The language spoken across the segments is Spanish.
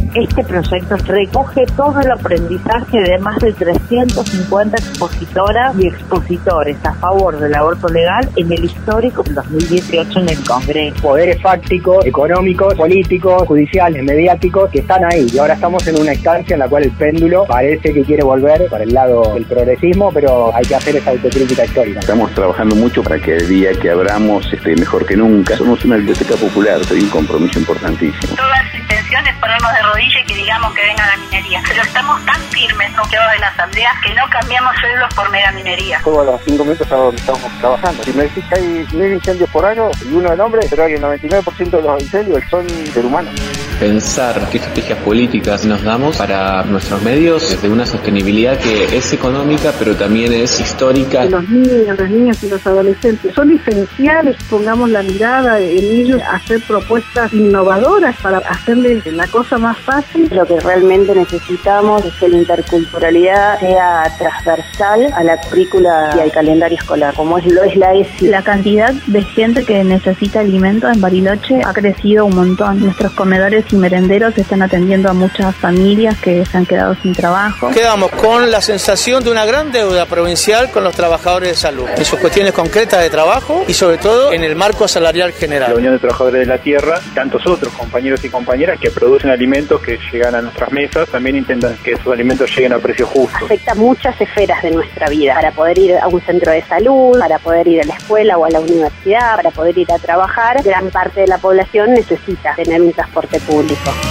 Este proyecto recoge todo el aprendizaje de más de 350 expositoras y expositores a favor del aborto legal en el histórico 2018 en el Congreso. Poderes fácticos, económicos, políticos, judiciales, mediáticos, que están ahí. Y ahora estamos en una instancia en la cual el péndulo parece que quiere volver para el lado del progresismo, pero hay que hacer esa autocrítica histórica. Estamos trabajando mucho para que el día que abramos esté mejor que nunca. Somos una biblioteca popular, hay un compromiso importantísimo. Todas las intenciones ponernos de rodillas y que digamos que venga la minería. Pero estamos tan firmes, ¿no?, quedados en la asamblea, que no cambiamos sueldos por mera minería. Todos los 5 minutos estamos trabajando. Si me decís que hay 1000 incendios por año y uno del hombre, pero hay el 99% de los incendios son del humano. Pensar qué estrategias políticas nos damos para nuestros medios desde una sostenibilidad que es económica, pero también es histórica. Los niños, las niñas y los adolescentes son esenciales, pongamos la mirada en ellos, hacer propuestas innovadoras para hacerles la cosa más fácil. Lo que realmente necesitamos es que la interculturalidad sea transversal a la currícula y al calendario escolar, como lo es la ESI. La cantidad de gente que necesita alimentos en Bariloche ha crecido un montón. Nuestros comedores y merenderos están atendiendo a muchas familias que se han quedado sin trabajo. Quedamos con la sensación de una gran deuda provincial con los trabajadores de salud, en sus cuestiones concretas de trabajo y sobre todo en el marco salarial general. La Unión de Trabajadores de la Tierra, tantos otros compañeros y compañeras que producen alimentos que llegan a nuestras mesas, también intentan que esos alimentos lleguen a precios justos. Afecta muchas esferas de nuestra vida, para poder ir a un centro de salud, para poder ir a la escuela o a la universidad, para poder ir a trabajar. Gran parte de la población necesita tener un transporte público.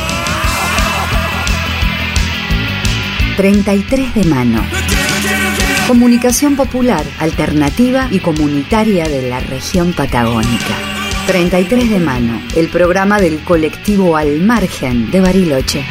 33 de mano. Comunicación popular, alternativa y comunitaria de la región patagónica. 33 de mano, el programa del colectivo Al Margen de Bariloche.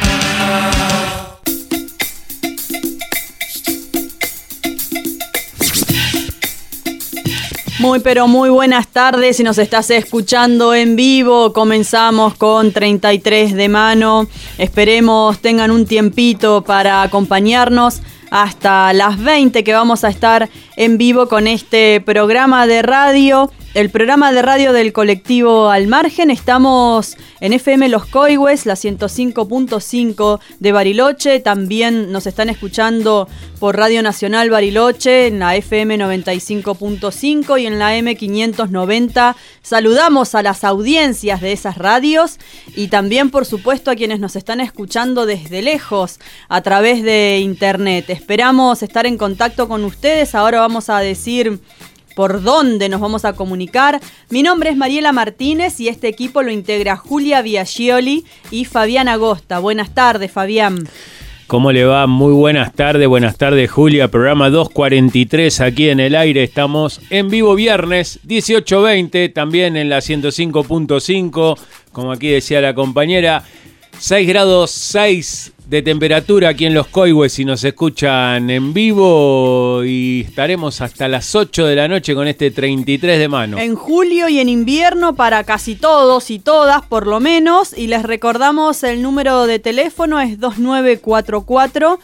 Muy pero muy buenas tardes, si nos estás escuchando en vivo, comenzamos con 33 de mano, esperemos tengan un tiempito para acompañarnos hasta las 20 que vamos a estar en vivo con este programa de radio. El programa de radio del colectivo Al Margen. Estamos en FM Los Coigües, la 105.5 de Bariloche. También nos están escuchando por Radio Nacional Bariloche, en la FM 95.5 y en la M590. Saludamos a las audiencias de esas radios y también, por supuesto, a quienes nos están escuchando desde lejos a través de internet. Esperamos estar en contacto con ustedes. Ahora vamos a decir por dónde nos vamos a comunicar. Mi nombre es Mariela Martínez y este equipo lo integra Julia Biaggioli y Fabián Agosta. Buenas tardes, Fabián. ¿Cómo le va? Muy buenas tardes Julia, programa 243 aquí en el aire, estamos en vivo viernes 18:20, también en la 105.5, como aquí decía la compañera, 6 grados 6 de temperatura aquí en Los Coigües si nos escuchan en vivo y estaremos hasta las 8 de la noche con este 33 de mano. En julio y en invierno para casi todos y todas por lo menos, y les recordamos el número de teléfono es 2944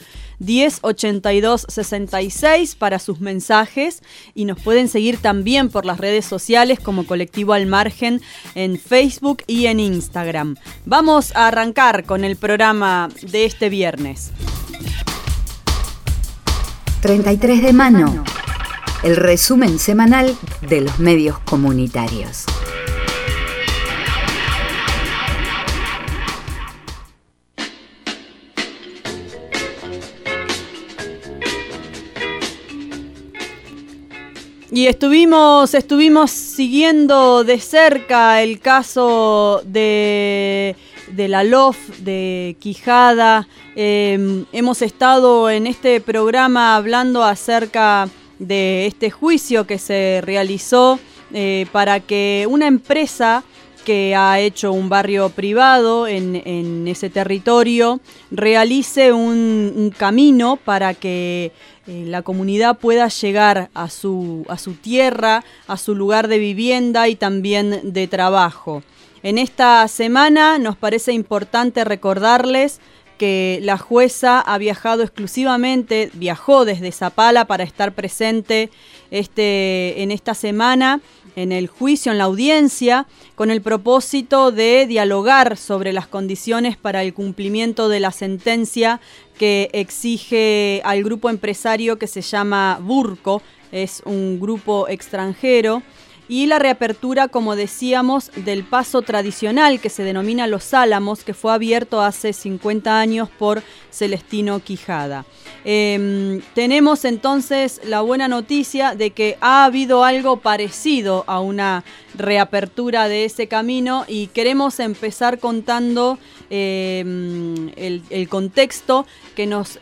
108266 para sus mensajes y nos pueden seguir también por las redes sociales como Colectivo Al Margen en Facebook y en Instagram. Vamos a arrancar con el programa de este viernes. 33 de mano, el resumen semanal de los medios comunitarios. Y estuvimos siguiendo de cerca el caso de la LOF de Quijada. Hemos estado en este programa hablando acerca de este juicio que se realizó para que una empresa que ha hecho un barrio privado en ese territorio realice un camino para que la comunidad pueda llegar a su tierra, a su lugar de vivienda y también de trabajo. En esta semana nos parece importante recordarles que la jueza ha viajó desde Zapala para estar presente en esta semana en el juicio, en la audiencia, con el propósito de dialogar sobre las condiciones para el cumplimiento de la sentencia que exige al grupo empresario que se llama Burco, es un grupo extranjero, y la reapertura, como decíamos, del paso tradicional que se denomina Los Álamos, que fue abierto hace 50 años por Celestino Quijada. Tenemos entonces la buena noticia de que ha habido algo parecido a una reapertura de ese camino y queremos empezar contando el contexto que nos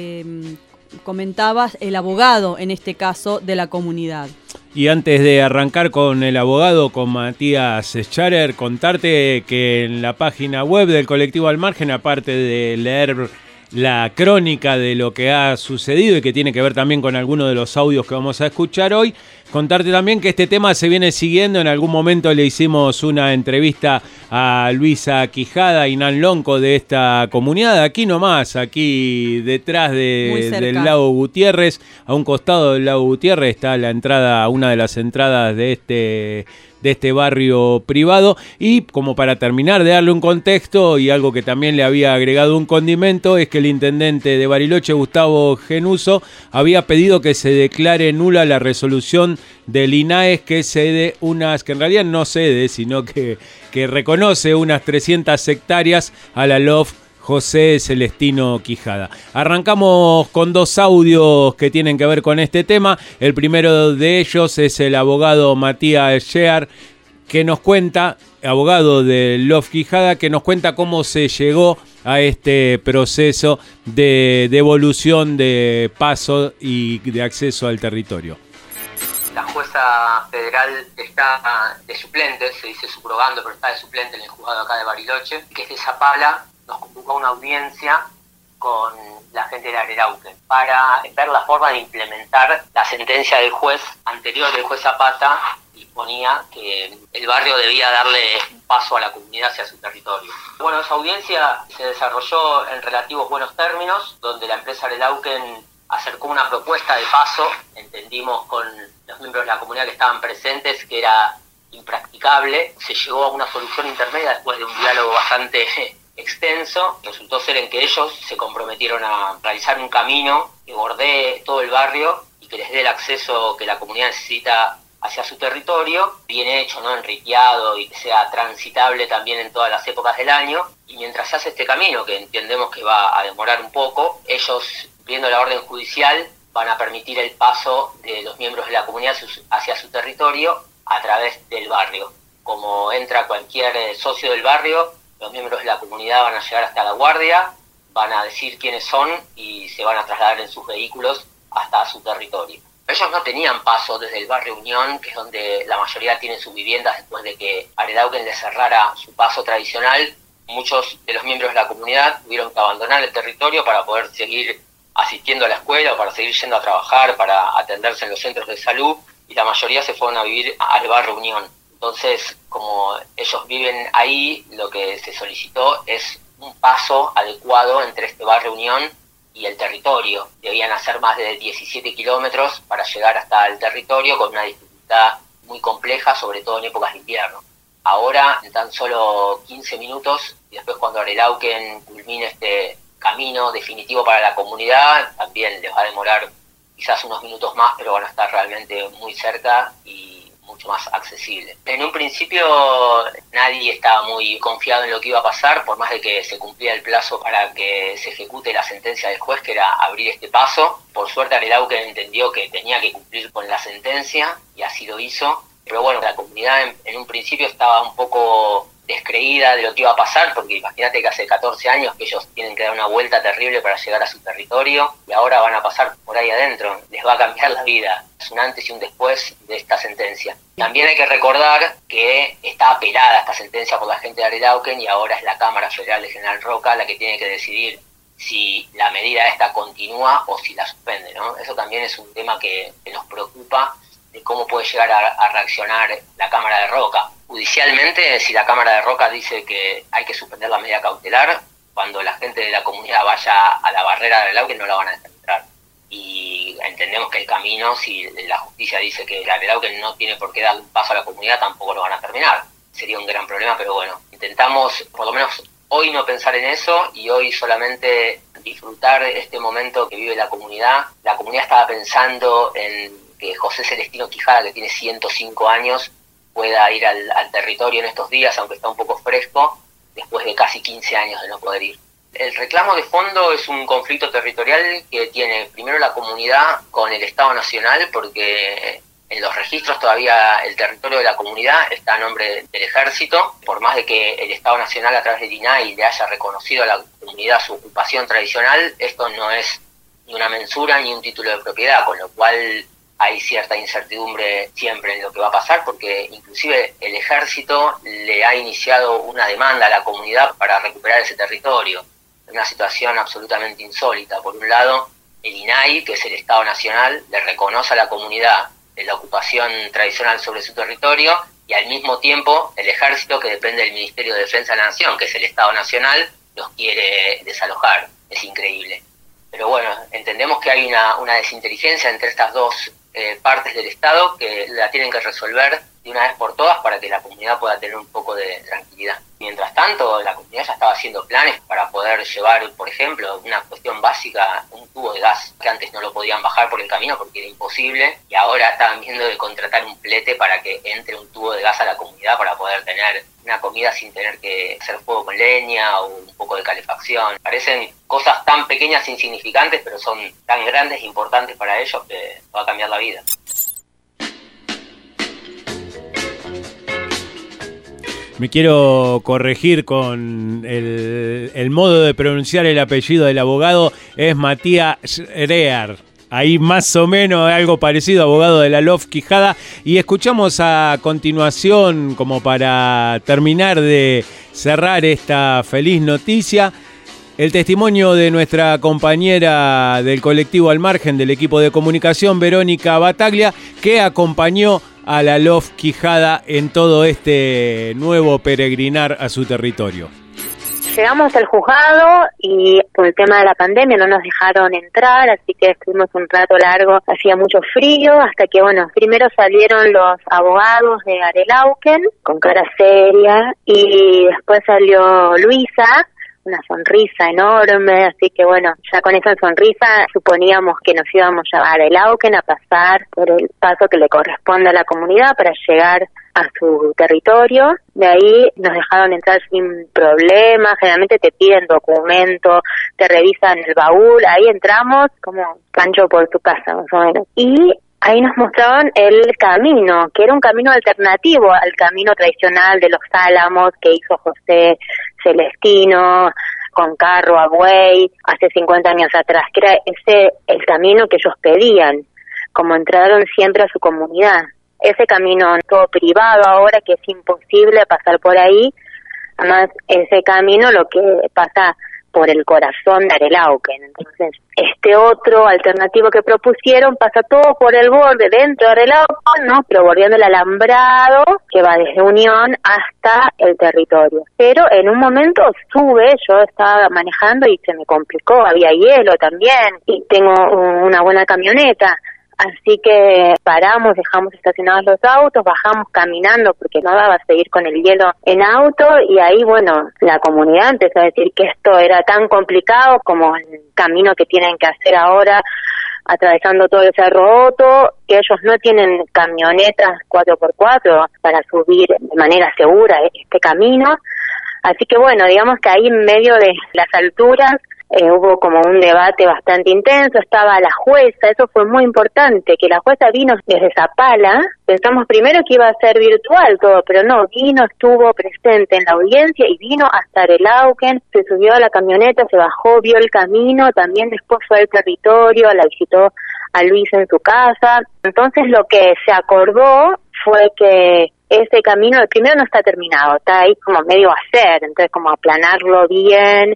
comentabas el abogado, en este caso, de la comunidad. Y antes de arrancar con el abogado, con Matías Scharer, contarte que en la página web del Colectivo Al Margen, aparte de leer la crónica de lo que ha sucedido y que tiene que ver también con algunos de los audios que vamos a escuchar hoy, contarte también que este tema se viene siguiendo. En algún momento le hicimos una entrevista a Luisa Quijada y Nan Lonco de esta comunidad, aquí nomás, aquí detrás del lago Gutiérrez, a un costado del lago Gutiérrez está la entrada, una de las entradas de este barrio privado. Y como para terminar de darle un contexto y algo que también le había agregado un condimento, es que el intendente de Bariloche, Gustavo Genuso, había pedido que se declare nula la resolución del INAES que cede que en realidad no cede, sino que reconoce unas 300 hectáreas a la LOF José Celestino Quijada. Arrancamos con dos audios que tienen que ver con este tema. El primero de ellos es el abogado Matías Scharer, que nos cuenta, abogado de LOF Quijada, que nos cuenta cómo se llegó a este proceso de devolución de paso y de acceso al territorio. La jueza federal está de suplente, se dice subrogando, pero está de suplente en el juzgado acá de Bariloche, que es de Zapala. Nos convocó a una audiencia con la gente de Arelauquen para ver la forma de implementar la sentencia del juez anterior, del juez Zapata, y ponía que el barrio debía darle un paso a la comunidad hacia su territorio. Bueno, esa audiencia se desarrolló en relativos buenos términos, donde la empresa Arelauquen acercó una propuesta de paso. Entendimos con los miembros de la comunidad que estaban presentes que era impracticable. Se llegó a una solución intermedia después de un diálogo bastante extenso. Resultó ser en que ellos se comprometieron a realizar un camino que bordee todo el barrio y que les dé el acceso que la comunidad necesita hacia su territorio, bien hecho, ¿no?, enriqueado, y que sea transitable también en todas las épocas del año. Y mientras se hace este camino, que entendemos que va a demorar un poco, ellos, viendo la orden judicial, van a permitir el paso de los miembros de la comunidad hacia su territorio a través del barrio. Como entra cualquier socio del barrio, los miembros de la comunidad van a llegar hasta la guardia, van a decir quiénes son y se van a trasladar en sus vehículos hasta su territorio. Ellos no tenían paso desde el barrio Unión, que es donde la mayoría tienen sus viviendas después de que Arelauquen les cerrara su paso tradicional. Muchos de los miembros de la comunidad tuvieron que abandonar el territorio para poder seguir asistiendo a la escuela o para seguir yendo a trabajar, para atenderse en los centros de salud, y la mayoría se fueron a vivir al barrio Unión. Entonces, como ellos viven ahí, lo que se solicitó es un paso adecuado entre este barrio Unión y el territorio. Debían hacer más de 17 kilómetros para llegar hasta el territorio, con una dificultad muy compleja, sobre todo en épocas de invierno. Ahora, en tan solo 15 minutos, y después cuando Arelauquen culmine este camino definitivo para la comunidad, también les va a demorar quizás unos minutos más, pero van a estar realmente muy cerca y mucho más accesible. En un principio nadie estaba muy confiado en lo que iba a pasar, por más de que se cumplía el plazo para que se ejecute la sentencia del juez, que era abrir este paso. Por suerte Arelauquen entendió que tenía que cumplir con la sentencia y así lo hizo. Pero bueno, la comunidad en un principio estaba un poco descreída de lo que iba a pasar, porque imagínate que hace 14 años que ellos tienen que dar una vuelta terrible para llegar a su territorio y ahora van a pasar por ahí adentro. Les va a cambiar la vida. Es un antes y un después de esta sentencia. También hay que recordar que está apelada esta sentencia por la gente de Arelauquen y ahora es la Cámara Federal de General Roca la que tiene que decidir si la medida esta continúa o si la suspende, ¿no? Eso también es un tema que nos preocupa, de cómo puede llegar a reaccionar la Cámara de Roca. Judicialmente, si la Cámara de Roca dice que hay que suspender la medida cautelar, cuando la gente de la comunidad vaya a la barrera de Arelauquen no la van a dejar entrar. Y entendemos que el camino, si la justicia dice que Arelauquen no tiene por qué dar un paso a la comunidad, tampoco lo van a terminar. Sería un gran problema, pero bueno, intentamos por lo menos hoy no pensar en eso y hoy solamente disfrutar este momento que vive la comunidad. La comunidad estaba pensando en que José Celestino Quijada, que tiene 105 años, pueda ir al territorio en estos días, aunque está un poco fresco, después de casi 15 años de no poder ir. El reclamo de fondo es un conflicto territorial que tiene primero la comunidad con el Estado Nacional, porque en los registros todavía el territorio de la comunidad está a nombre del Ejército, por más de que el Estado Nacional a través del INAI le haya reconocido a la comunidad su ocupación tradicional, esto no es ni una mensura ni un título de propiedad, con lo cual hay cierta incertidumbre siempre en lo que va a pasar, porque inclusive el Ejército le ha iniciado una demanda a la comunidad para recuperar ese territorio. Una situación absolutamente insólita. Por un lado, el INAI, que es el Estado Nacional, le reconoce a la comunidad la ocupación tradicional sobre su territorio, y al mismo tiempo el Ejército, que depende del Ministerio de Defensa de la Nación, que es el Estado Nacional, los quiere desalojar. Es increíble. Pero bueno, entendemos que hay una desinteligencia entre estas dos partes del Estado que la tienen que resolver de una vez por todas para que la comunidad pueda tener un poco de tranquilidad. Mientras tanto, la comunidad ya estaba haciendo planes para poder llevar, por ejemplo, una cuestión básica, un tubo de gas, que antes no lo podían bajar por el camino porque era imposible, y ahora estaban viendo de contratar un flete para que entre un tubo de gas a la comunidad para poder tener una comida sin tener que hacer fuego con leña o un poco de calefacción. Parecen cosas tan pequeñas e insignificantes, pero son tan grandes e importantes para ellos que va a cambiar la vida. Me quiero corregir con el modo de pronunciar el apellido del abogado, es Matías Schreer. Ahí más o menos algo parecido, abogado de la LOF Quijada. Y escuchamos a continuación, como para terminar de cerrar esta feliz noticia, el testimonio de nuestra compañera del colectivo Al Margen del equipo de comunicación, Verónica Bataglia, que acompañó a la LOF Quijada en todo este nuevo peregrinar a su territorio. Llegamos al juzgado y por el tema de la pandemia no nos dejaron entrar, así que estuvimos un rato largo, hacía mucho frío, hasta que bueno, primero salieron los abogados de Arelauquen con cara seria y después salió Luisa, una sonrisa enorme, así que bueno, ya con esa sonrisa suponíamos que nos íbamos a Arelauquen a pasar por el paso que le corresponde a la comunidad para llegar a su territorio. De ahí nos dejaron entrar sin problema, generalmente te piden documentos, te revisan el baúl, ahí entramos como Pancho por tu casa, más o menos. Y ahí nos mostraban el camino, que era un camino alternativo al camino tradicional de los Álamos que hizo José Celestino, con carro a buey, hace 50 años atrás, que era ese el camino que ellos pedían, como entraron siempre a su comunidad. Ese camino todo privado ahora, que es imposible pasar por ahí, además ese camino lo que pasa por el corazón de Arelauquen. Entonces, este otro alternativo que propusieron pasa todo por el borde dentro de Arelauquen, ¿no? Pero bordeando el alambrado que va desde Unión hasta el territorio. Pero en un momento sube, yo estaba manejando y se me complicó, había hielo también y tengo una buena camioneta. Así que paramos, dejamos estacionados los autos, bajamos caminando porque no daba a seguir con el hielo en auto y ahí, bueno, la comunidad empezó a decir que esto era tan complicado como el camino que tienen que hacer ahora atravesando todo el Cerro Otto, que ellos no tienen camionetas 4x4 para subir de manera segura este camino. Así que bueno, digamos que ahí en medio de las alturas hubo como un debate bastante intenso, estaba la jueza, eso fue muy importante, que la jueza vino desde Zapala, pensamos primero que iba a ser virtual todo, pero no, vino, estuvo presente en la audiencia y vino hasta Arelauquen, se subió a la camioneta, se bajó, vio el camino, también después fue al territorio, la visitó a Luis en su casa, entonces lo que se acordó fue que ese camino, el primero no está terminado, está ahí como medio a hacer, entonces como aplanarlo bien,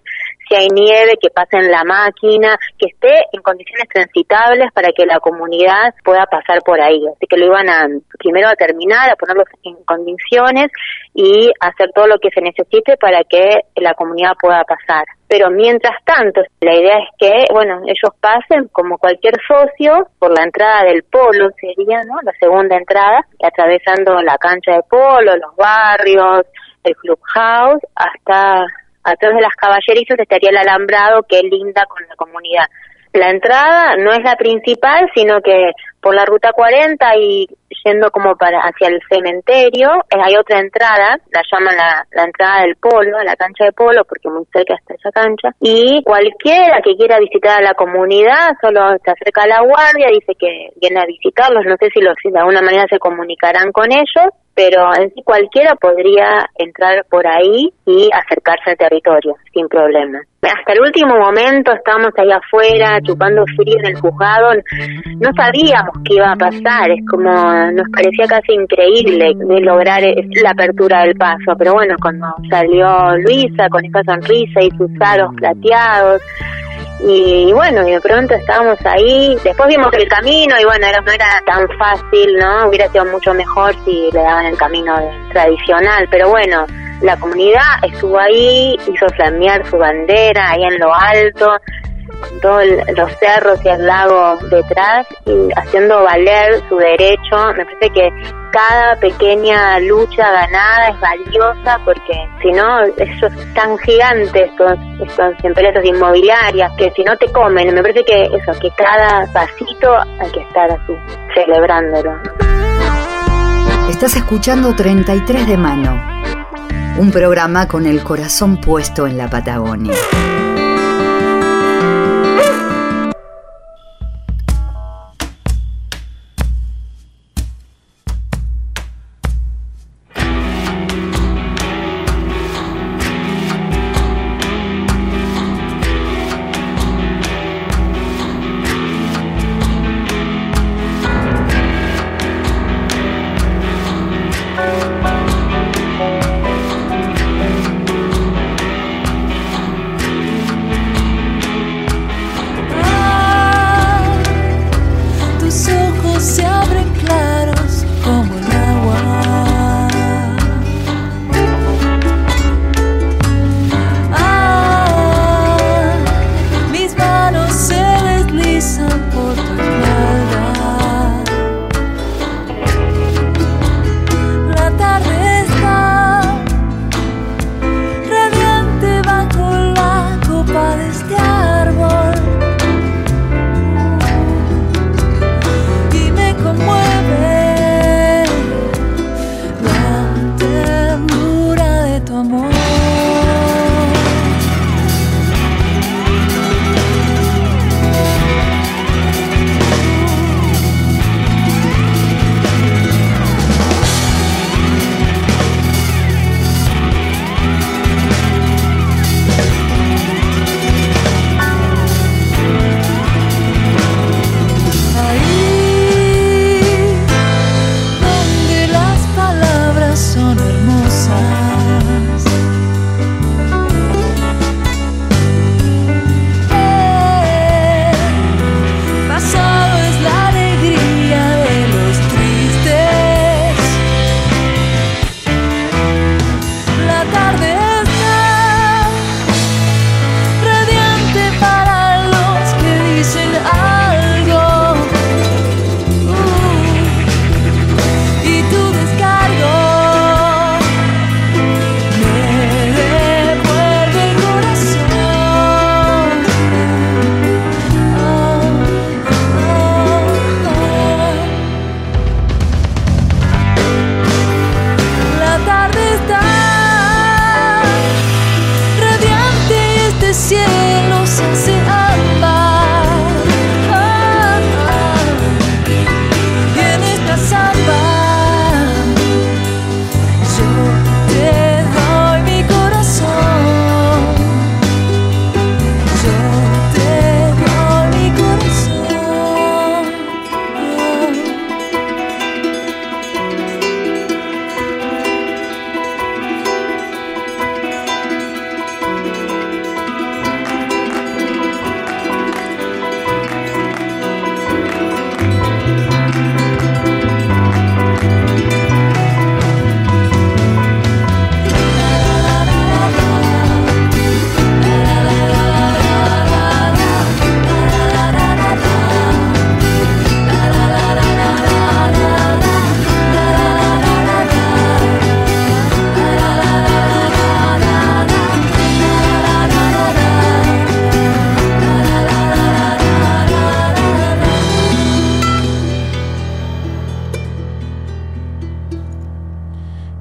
si hay nieve, que pasen la máquina, que esté en condiciones transitables para que la comunidad pueda pasar por ahí. Así que lo iban primero a terminar, a ponerlos en condiciones y hacer todo lo que se necesite para que la comunidad pueda pasar. Pero mientras tanto, la idea es que, bueno, ellos pasen como cualquier socio por la entrada del polo, sería, ¿no?, la segunda entrada, atravesando la cancha de polo, los barrios, el clubhouse, hasta atrás de las caballerizas estaría el alambrado que linda con la comunidad. La entrada no es la principal, sino que por la ruta 40 y yendo como hacia el cementerio, hay otra entrada, la llaman la entrada del polo, la cancha de polo, porque muy cerca está esa cancha, y cualquiera que quiera visitar a la comunidad solo se acerca a la guardia, dice que viene a visitarlos, no sé si de alguna manera se comunicarán con ellos, pero en sí cualquiera podría entrar por ahí y acercarse al territorio sin problema. Hasta el último momento estábamos ahí afuera chupando frío en el juzgado, no sabíamos qué iba a pasar, es como nos parecía casi increíble de lograr la apertura del paso, pero bueno, cuando salió Luisa con esa sonrisa y sus aros plateados, y bueno, y de pronto estábamos ahí, después vimos el camino y bueno, no era tan fácil, ¿no? Hubiera sido mucho mejor si le daban el camino tradicional, pero bueno, la comunidad estuvo ahí, hizo flamear su bandera ahí en lo alto, todos los cerros y el lago detrás, y haciendo valer su derecho. Me parece que cada pequeña lucha ganada es valiosa, porque si no, ellos tan gigantes, estos empresas inmobiliarias, que si no te comen, me parece que eso, que cada pasito hay que estar así, celebrándolo. Estás escuchando 33 de mano, un programa con el corazón puesto en la Patagonia.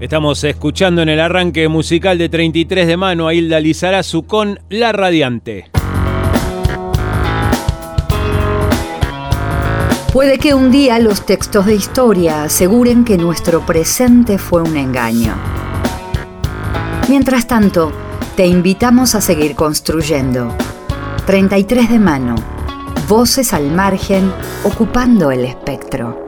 Estamos escuchando en el arranque musical de 33 de mano a Hilda Lizarazu con La Radiante. Puede que un día los textos de historia aseguren que nuestro presente fue un engaño. Mientras tanto, te invitamos a seguir construyendo. 33 de mano, voces al margen, ocupando el espectro.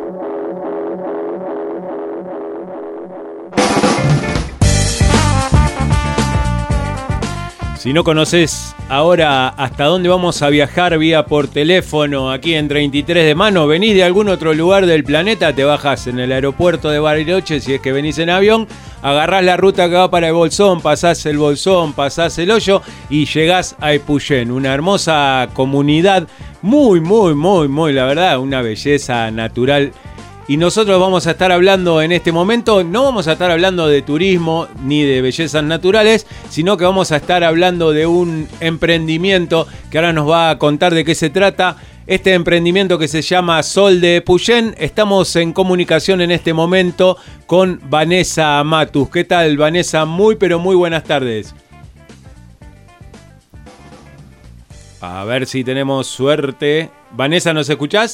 Si no conoces ahora hasta dónde vamos a viajar vía por teléfono aquí en 33 de mano, venís de algún otro lugar del planeta, te bajás en el aeropuerto de Bariloche, si es que venís en avión, agarrás la ruta que va para el Bolsón, pasás el Hoyo y llegás a Epuyén, una hermosa comunidad, muy, la verdad, una belleza natural. Y nosotros vamos a estar hablando en este momento, no vamos a estar hablando de turismo ni de bellezas naturales, sino que vamos a estar hablando de un emprendimiento que ahora nos va a contar de qué se trata. Este emprendimiento que se llama Sol de Epuyén. Estamos en comunicación en este momento con Vanessa Matus. ¿Qué tal, Vanessa? Muy buenas tardes. A ver si tenemos suerte. Vanessa, ¿nos escuchás?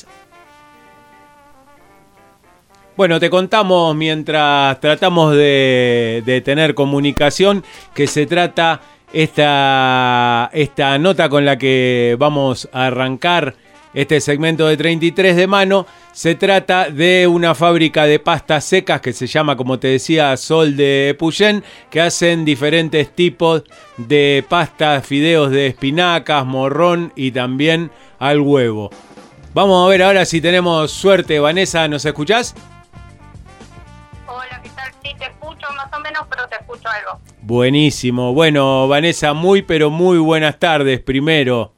Bueno, te contamos mientras tratamos de tener comunicación que se trata esta nota con la que vamos a arrancar este segmento de 33 de mano. Se trata de una fábrica de pastas secas que se llama, como te decía, Sol de Epuyén, que hacen diferentes tipos de pastas, fideos de espinacas, morrón y también al huevo. Vamos a ver ahora si tenemos suerte. Vanessa, ¿nos escuchás? Hola, ¿qué tal? Sí, te escucho más o menos, pero te escucho algo. Buenísimo. Bueno, Vanessa, muy buenas tardes primero.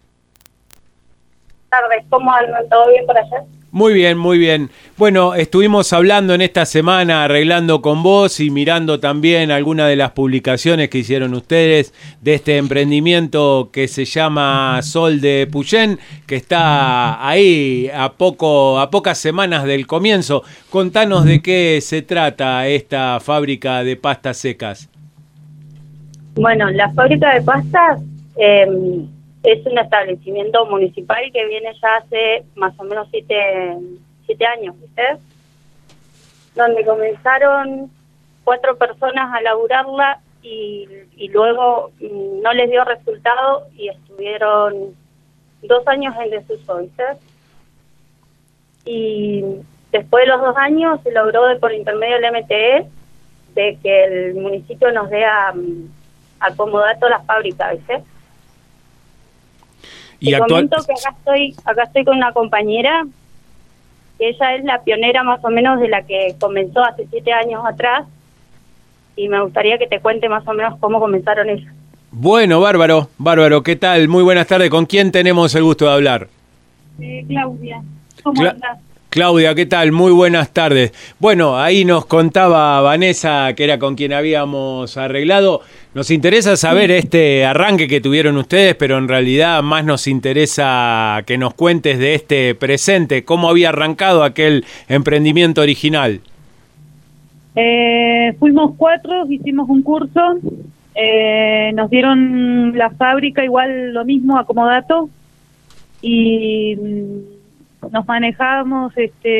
Tardes, ¿cómo andan? ¿Todo bien por allá? Muy bien. Bueno, estuvimos hablando en esta semana, arreglando con vos y mirando también algunas de las publicaciones que hicieron ustedes de este emprendimiento que se llama Sol de Epuyén, que está ahí a pocas semanas del comienzo. Contanos de qué se trata esta fábrica de pastas secas. Bueno, la fábrica de pastas es un establecimiento municipal que viene ya hace más o menos 7 años, ¿viste? Donde comenzaron 4 personas a laburarla y luego no les dio resultado y estuvieron 2 años en desuso, ¿viste? Y después de los 2 años se logró por intermedio del MTE de que el municipio nos dé acomodato a la fábrica, ¿viste? Y te comento que acá estoy con una compañera, que ella es la pionera más o menos de la que comenzó hace 7 años atrás, y me gustaría que te cuente más o menos cómo comenzaron ellos. Bueno, bárbaro, ¿qué tal? Muy buenas tardes, ¿con quién tenemos el gusto de hablar? Claudia, ¿cómo andás? Claudia, ¿qué tal? Muy buenas tardes. Bueno, ahí nos contaba Vanessa, que era con quien habíamos arreglado. Nos interesa saber este arranque que tuvieron ustedes, pero en realidad más nos interesa que nos cuentes de este presente. ¿Cómo había arrancado aquel emprendimiento original? Fuimos 4, hicimos un curso, nos dieron la fábrica igual lo mismo, acomodato, y nos manejábamos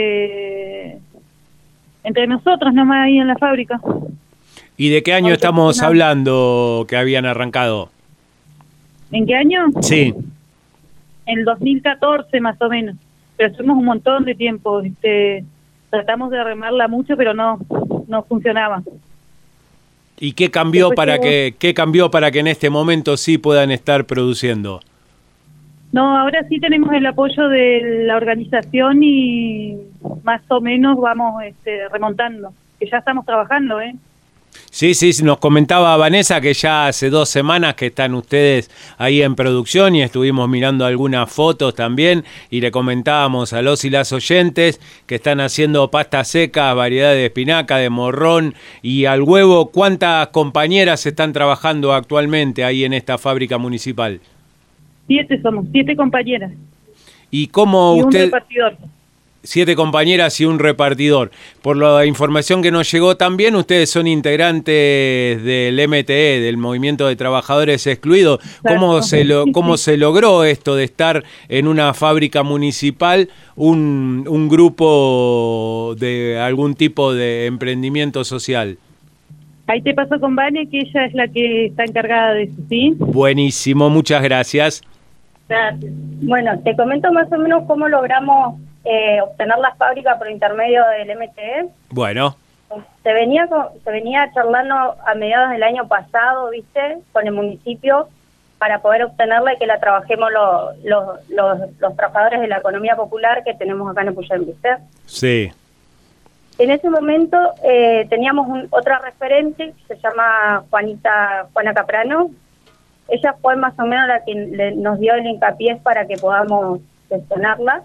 entre nosotros nomás ahí en la fábrica. ¿Y de qué año estamos hablando que habían arrancado? ¿En qué año? Sí. En el 2014 más o menos, pero estuvimos un montón de tiempo, tratamos de remarla mucho, pero no funcionaba. ¿Y qué cambió para que en este momento sí puedan estar produciendo? No, ahora sí tenemos el apoyo de la organización y más o menos vamos remontando, que ya estamos trabajando, Sí, nos comentaba Vanessa que ya hace 2 semanas que están ustedes ahí en producción y estuvimos mirando algunas fotos también y le comentábamos a los y las oyentes que están haciendo pasta seca, variedad de espinaca, de morrón y al huevo. ¿Cuántas compañeras están trabajando actualmente ahí en esta fábrica municipal? 7 somos, 7 compañeras. ¿Y cómo y usted... un repartidor. 7 compañeras y un repartidor. Por la información que nos llegó también, ustedes son integrantes del MTE, del Movimiento de Trabajadores Excluidos. ¿Cómo se logró esto de estar en una fábrica municipal, un grupo de algún tipo de emprendimiento social? Ahí te paso con Vane, que ella es la que está encargada de eso, ¿sí? Buenísimo, muchas gracias. Gracias. Bueno, te comento más o menos cómo logramos obtener la fábrica por intermedio del MTE. Bueno. Se venía charlando a mediados del año pasado, ¿viste? Con el municipio para poder obtenerla y que la trabajemos los trabajadores de la economía popular que tenemos acá en Epuyén, ¿viste? Sí. En ese momento teníamos otra referente que se llama Juana Caprano. Ella fue más o menos la que nos dio el hincapié para que podamos gestionarla.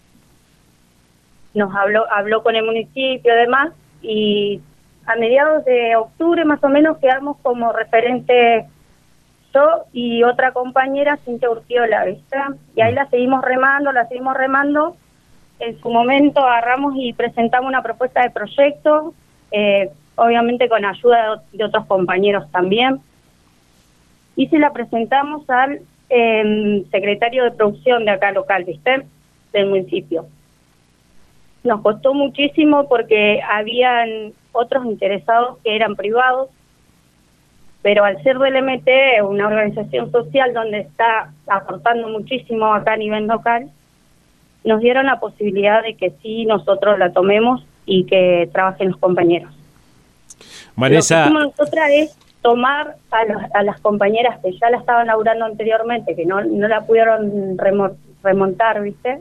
Nos habló con el municipio y demás, y a mediados de octubre más o menos quedamos como referente yo y otra compañera, Cintia Urquiola, ¿viste? Y ahí la seguimos remando. En su momento agarramos y presentamos una propuesta de proyecto, obviamente con ayuda de otros compañeros también, y se la presentamos al secretario de producción de acá local, ¿viste? Del municipio. Nos costó muchísimo porque habían otros interesados que eran privados, pero al ser del MTE, una organización social donde está aportando muchísimo acá a nivel local, nos dieron la posibilidad de que sí nosotros la tomemos y que trabajen los compañeros. Vanessa, lo que hicimos nosotras es tomar a las compañeras que ya la estaban laburando anteriormente, que no la pudieron remontar, ¿viste?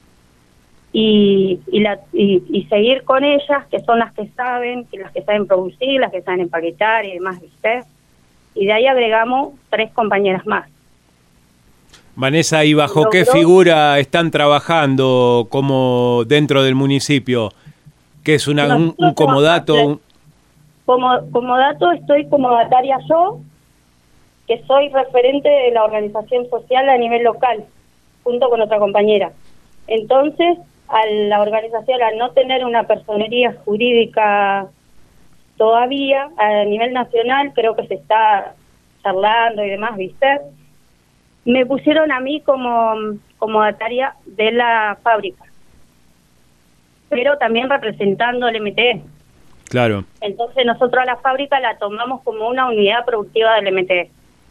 Y seguir con ellas, que son las que saben producir, las que saben empaquetar y demás, ¿viste? Y de ahí agregamos 3 compañeras más. Vanessa, ¿y bajo qué figura están trabajando como dentro del municipio? ¿Qué es un comodato? Como dato estoy como dataria yo, que soy referente de la organización social a nivel local, junto con otra compañera. Entonces, a la organización, al no tener una personería jurídica todavía, a nivel nacional, creo que se está charlando y demás, ¿viste? Me pusieron a mí como dataria de la fábrica, pero también representando el MTE. Claro. Entonces nosotros a la fábrica la tomamos como una unidad productiva del MTE.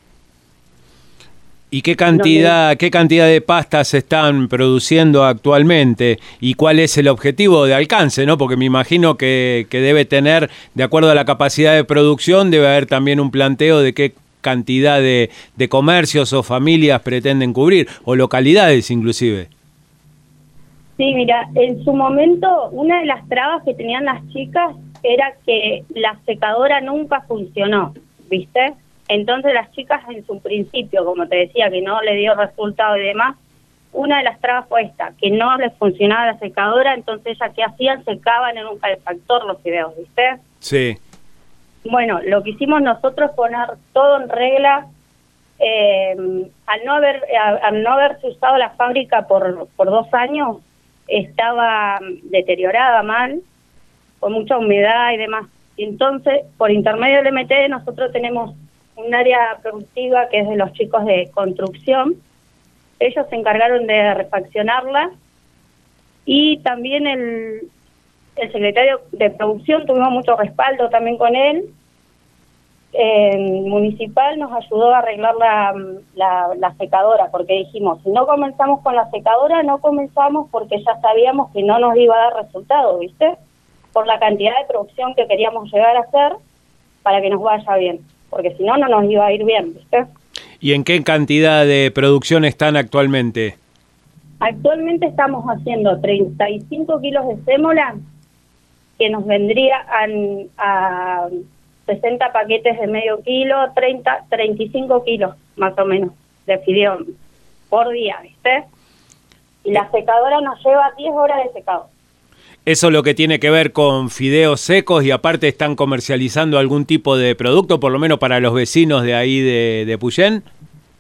¿Y qué cantidad de pastas se están produciendo actualmente? ¿Y cuál es el objetivo de alcance, no? Porque me imagino que debe tener, de acuerdo a la capacidad de producción, debe haber también un planteo de qué cantidad de comercios o familias pretenden cubrir, o localidades inclusive. Sí, mira, en su momento una de las trabas que tenían las chicas era que la secadora nunca funcionó, ¿viste? Entonces las chicas en su principio, como te decía, que no le dio resultado y demás, una de las trabas fue esta, que no les funcionaba la secadora, entonces ellas ¿qué hacían? Secaban en un calefactor los fideos, ¿viste? Sí. Bueno, lo que hicimos nosotros es poner todo en regla. Al no haberse usado la fábrica por 2 años, estaba deteriorada mal, con mucha humedad y demás. Y entonces, por intermedio del MTE, nosotros tenemos un área productiva que es de los chicos de construcción. Ellos se encargaron de refaccionarla, y también el secretario de producción, tuvimos mucho respaldo también con él. Municipal nos ayudó a arreglar la secadora, porque dijimos, si no comenzamos con la secadora, no comenzamos porque ya sabíamos que no nos iba a dar resultado, ¿viste? Por la cantidad de producción que queríamos llegar a hacer para que nos vaya bien, porque si no, no nos iba a ir bien, ¿viste? ¿Y en qué cantidad de producción están actualmente? Actualmente estamos haciendo 35 kilos de sémola, que nos vendría a 60 paquetes de medio kilo, 35 kilos más o menos de fideo por día, ¿viste? Y la secadora nos lleva 10 horas de secado. ¿Eso lo que tiene que ver con fideos secos y aparte están comercializando algún tipo de producto, por lo menos para los vecinos de ahí de Epuyén?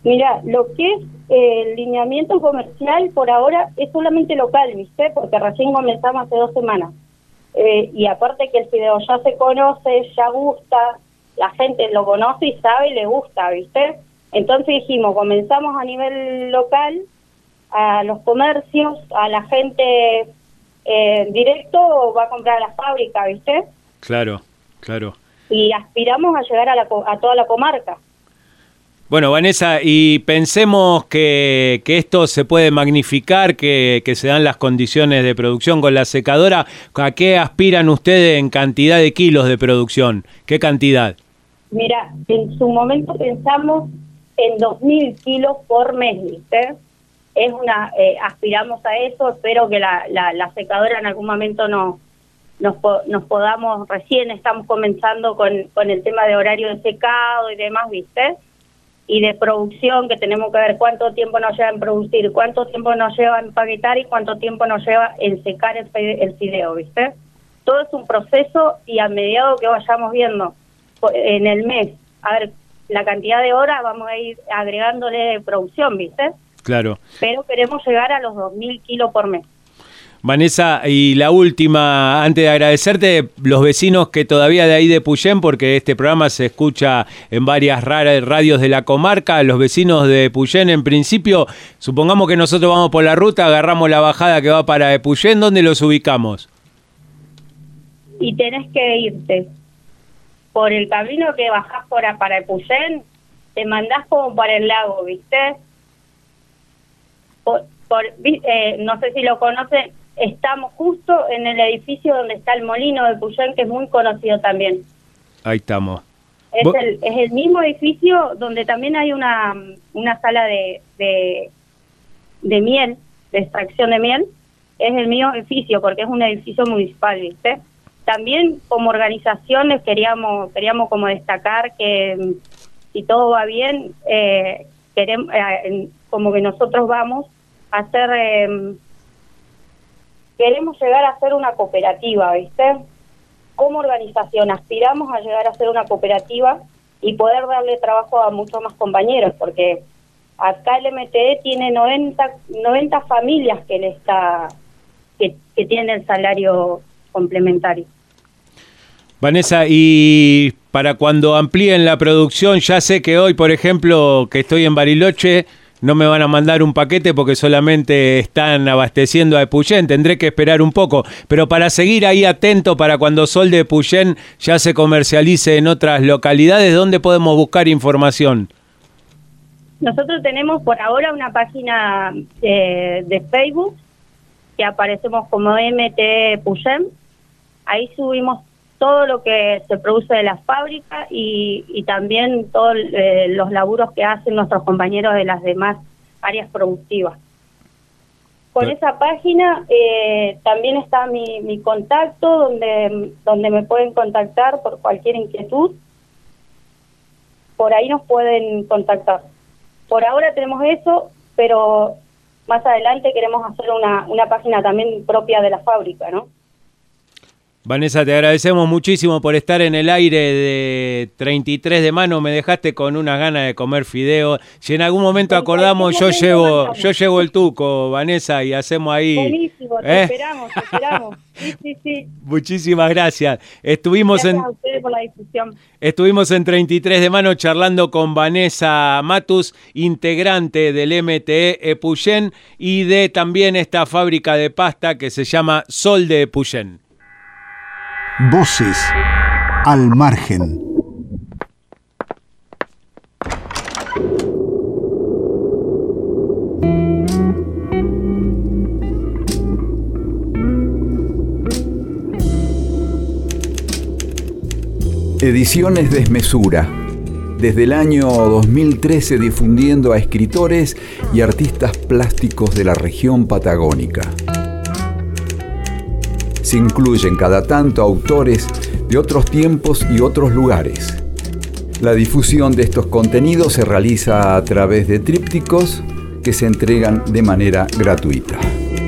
Mira, lo que es el lineamiento comercial por ahora es solamente local, ¿viste? Porque recién comenzamos hace 2 semanas. Y aparte que el fideo ya se conoce, ya gusta, la gente lo conoce y sabe y le gusta, ¿viste? Entonces dijimos, comenzamos a nivel local, a los comercios, a la gente directo va a comprar a la fábrica, ¿viste? Claro, claro. Y aspiramos a llegar a toda la comarca. Bueno, Vanessa, y pensemos que esto se puede magnificar, que se dan las condiciones de producción con la secadora. ¿A qué aspiran ustedes en cantidad de kilos de producción? ¿Qué cantidad? Mira, en su momento pensamos en 2.000 kilos por mes, ¿viste? Aspiramos a eso, espero que la secadora en algún momento nos podamos, recién estamos comenzando con el tema de horario de secado y demás, ¿viste? Y de producción, que tenemos que ver cuánto tiempo nos lleva en producir, cuánto tiempo nos lleva en empaquetar y cuánto tiempo nos lleva en secar el fideo, ¿viste? Todo es un proceso y a medida que vayamos viendo en el mes, a ver, la cantidad de horas vamos a ir agregándole producción, ¿viste? Claro. Pero queremos llegar a los 2.000 kilos por mes. Vanessa, y la última, antes de agradecerte, los vecinos que todavía de ahí de Puyén, porque este programa se escucha en varias radios de la comarca, los vecinos de Puyén, en principio, supongamos que nosotros vamos por la ruta, agarramos la bajada que va para Epuyén, ¿dónde los ubicamos? Y tenés que irte por el camino que bajás para Epuyén, te mandás como para el lago, ¿viste? No sé si lo conocen. Estamos justo en el edificio donde está el molino de Puyén, que es muy conocido también. Ahí estamos. Es el mismo edificio donde también hay una sala de miel, de extracción de miel. Es el mismo edificio porque es un edificio municipal, ¿viste? También como organizaciones queríamos como destacar que si todo va bien, queremos como que nosotros vamos a hacer... Queremos llegar a ser una cooperativa, ¿viste? Como organización aspiramos a llegar a ser una cooperativa y poder darle trabajo a muchos más compañeros, porque acá el MTE tiene 90 familias que tienen el salario complementario. Vanessa, y para cuando amplíen la producción, ya sé que hoy, por ejemplo, que estoy en Bariloche, no me van a mandar un paquete porque solamente están abasteciendo a Epuyén, tendré que esperar un poco, pero para seguir ahí atento para cuando Sol de Epuyén ya se comercialice en otras localidades, ¿dónde podemos buscar información? Nosotros tenemos por ahora una página de Facebook que aparecemos como MTE Epuyén, ahí subimos todo lo que se produce de la fábrica y también todos los laburos que hacen nuestros compañeros de las demás áreas productivas. Con esa página también está mi contacto, donde me pueden contactar por cualquier inquietud. Por ahí nos pueden contactar. Por ahora tenemos eso, pero más adelante queremos hacer una página también propia de la fábrica, ¿no? Vanessa, te agradecemos muchísimo por estar en el aire de 33 de mano. Me dejaste con unas ganas de comer fideo. Si en algún momento acordamos, yo llevo el tuco, Vanessa, y hacemos ahí. Buenísimo, te esperamos. Sí. Muchísimas gracias. Gracias a ustedes por la difusión. Estuvimos en 33 de mano charlando con Vanessa Matus, integrante del MTE Epuyén y de también esta fábrica de pasta que se llama Sol de Epuyén. Voces al margen. Ediciones Desmesura. Desde el año 2013 difundiendo a escritores y artistas plásticos de la región patagónica. Se incluyen cada tanto autores de otros tiempos y otros lugares. La difusión de estos contenidos se realiza a través de trípticos que se entregan de manera gratuita.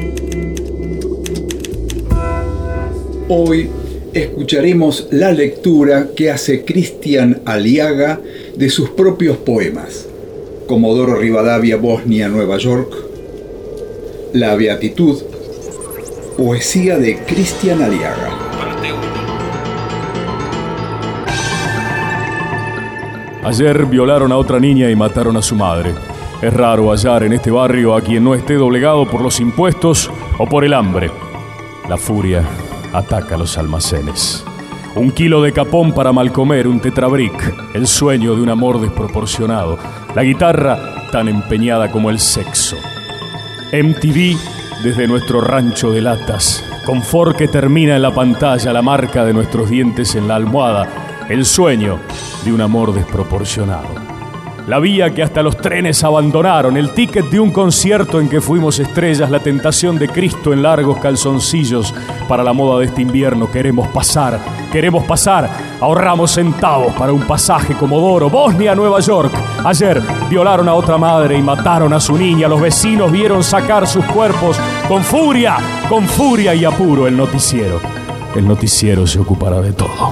Hoy escucharemos la lectura que hace Cristian Aliaga de sus propios poemas. Comodoro Rivadavia, Bosnia, Nueva York. La Beatitud, poesía de Cristian Aliaga. Ayer violaron a otra niña y mataron a su madre. Es raro hallar en este barrio a quien no esté doblegado por los impuestos o por el hambre. La furia ataca los almacenes. 1 kilo de capón para mal comer, un tetrabric, el sueño de un amor desproporcionado, la guitarra tan empeñada como el sexo. MTV desde nuestro rancho de latas, confort que termina en la pantalla, la marca de nuestros dientes en la almohada, el sueño de un amor desproporcionado. La vía que hasta los trenes abandonaron, el ticket de un concierto en que fuimos estrellas, la tentación de Cristo en largos calzoncillos. Para la moda de este invierno queremos pasar, ahorramos centavos para un pasaje Comodoro, Bosnia, Nueva York. Ayer violaron a otra madre y mataron a su niña, los vecinos vieron sacar sus cuerpos con furia y apuro. El noticiero se ocupará de todo.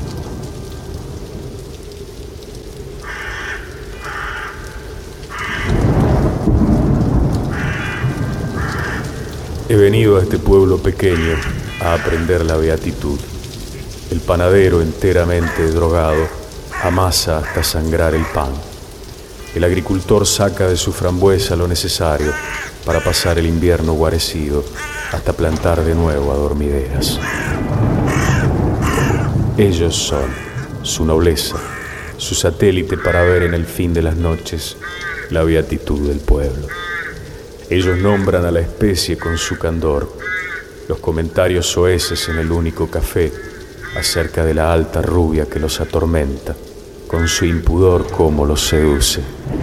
He venido a este pueblo pequeño a aprender la beatitud. El panadero enteramente drogado amasa hasta sangrar el pan. El agricultor saca de su frambuesa lo necesario para pasar el invierno guarecido hasta plantar de nuevo adormideras. Ellos son su nobleza, su satélite para ver en el fin de las noches la beatitud del pueblo. Ellos nombran a la especie con su candor, los comentarios soeces en el único café acerca de la alta rubia que los atormenta, con su impudor cómo los seduce.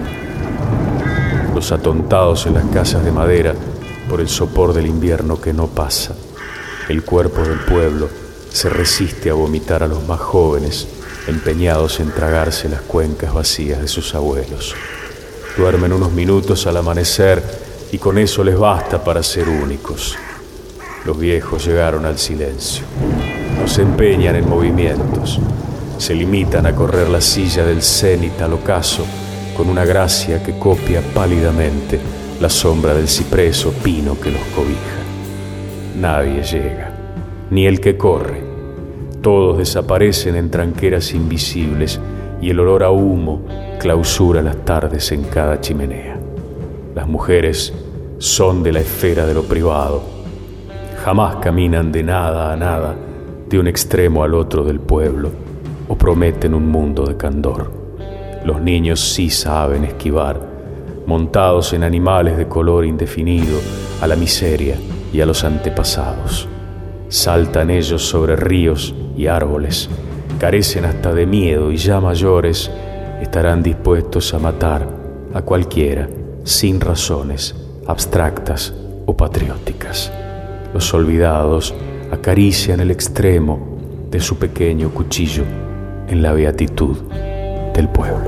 Los atontados en las casas de madera por el sopor del invierno que no pasa. El cuerpo del pueblo se resiste a vomitar a los más jóvenes, empeñados en tragarse las cuencas vacías de sus abuelos. Duermen unos minutos al amanecer y con eso les basta para ser únicos. Los viejos llegaron al silencio. No se empeñan en movimientos. Se limitan a correr la silla del cénit al ocaso con una gracia que copia pálidamente la sombra del ciprés o pino que los cobija. Nadie llega, ni el que corre. Todos desaparecen en tranqueras invisibles y el olor a humo clausura las tardes en cada chimenea. Las mujeres son de la esfera de lo privado. Jamás caminan de nada a nada, de un extremo al otro del pueblo, o prometen un mundo de candor. Los niños sí saben esquivar, montados en animales de color indefinido, a la miseria y a los antepasados. Saltan ellos sobre ríos y árboles, carecen hasta de miedo y ya mayores estarán dispuestos a matar a cualquiera sin razones abstractas o patrióticas. Los olvidados acarician el extremo de su pequeño cuchillo en la beatitud del pueblo.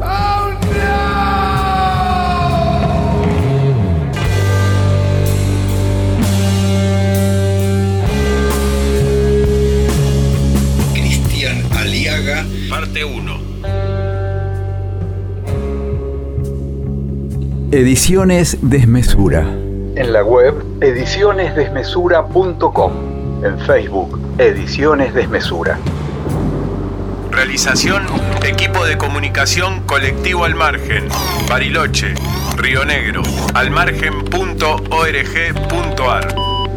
Cristian Aliaga, parte 1. Ediciones Desmesura. En la web edicionesdesmesura.com. En Facebook Ediciones Desmesura. Realización: equipo de comunicación Colectivo Al Margen, Bariloche, Río Negro, almargen.org.ar.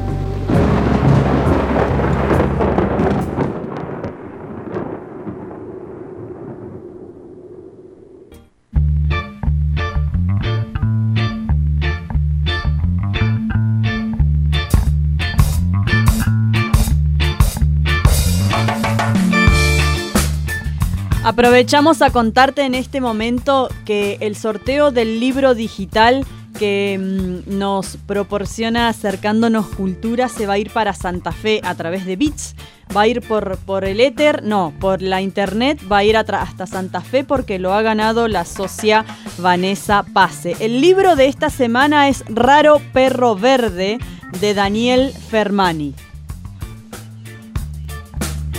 Aprovechamos a contarte en este momento que el sorteo del libro digital que nos proporciona Acercándonos Cultura se va a ir para Santa Fe a través de Bits. Va a ir por el éter, no, por la internet, va a ir hasta Santa Fe porque lo ha ganado la socia Vanessa Pase. El libro de esta semana es Raro Perro Verde, de Daniel Fermani.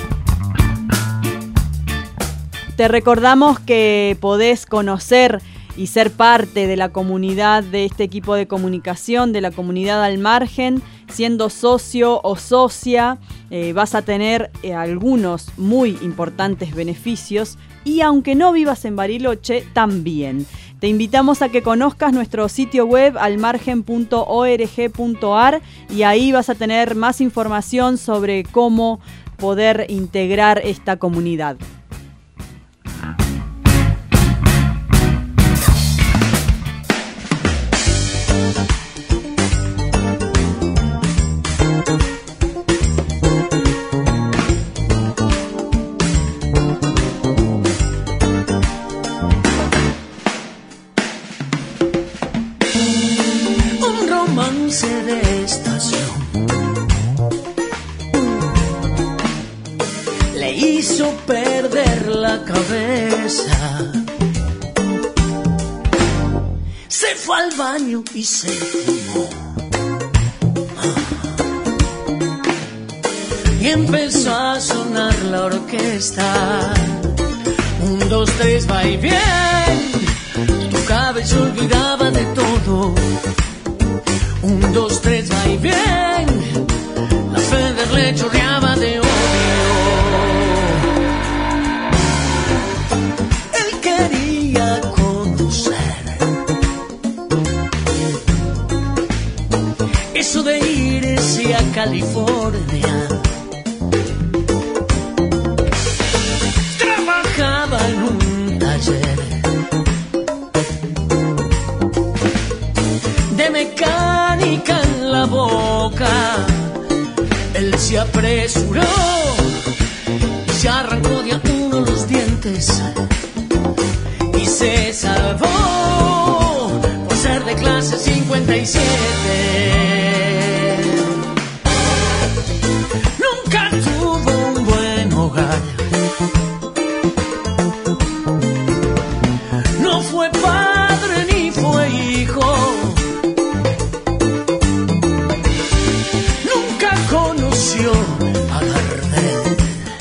Te recordamos que podés conocer y ser parte de la comunidad, de este equipo de comunicación, de la comunidad Al Margen, siendo socio o socia, vas a tener algunos muy importantes beneficios, y aunque no vivas en Bariloche, también. Te invitamos a que conozcas nuestro sitio web almargen.org.ar, y ahí vas a tener más información sobre cómo poder integrar esta comunidad. De estación le hizo perder la cabeza, se fue al baño y se fumó, y empezó a sonar la orquesta. 1, 2, 3, va y bien, tocaba y se olvidaba de todo. 1, 2, 3, va y bien, la Feder le chorreaba de odio. Él quería conocer eso de irse a California. Trabajaba en un taller de mecánica en la boca. Él se apresuró y se arrancó de a uno los dientes y se salvó por ser de clase 57. Nunca tuvo un buen hogar, no fue padre ni fue hijo. Conoció a Gardel,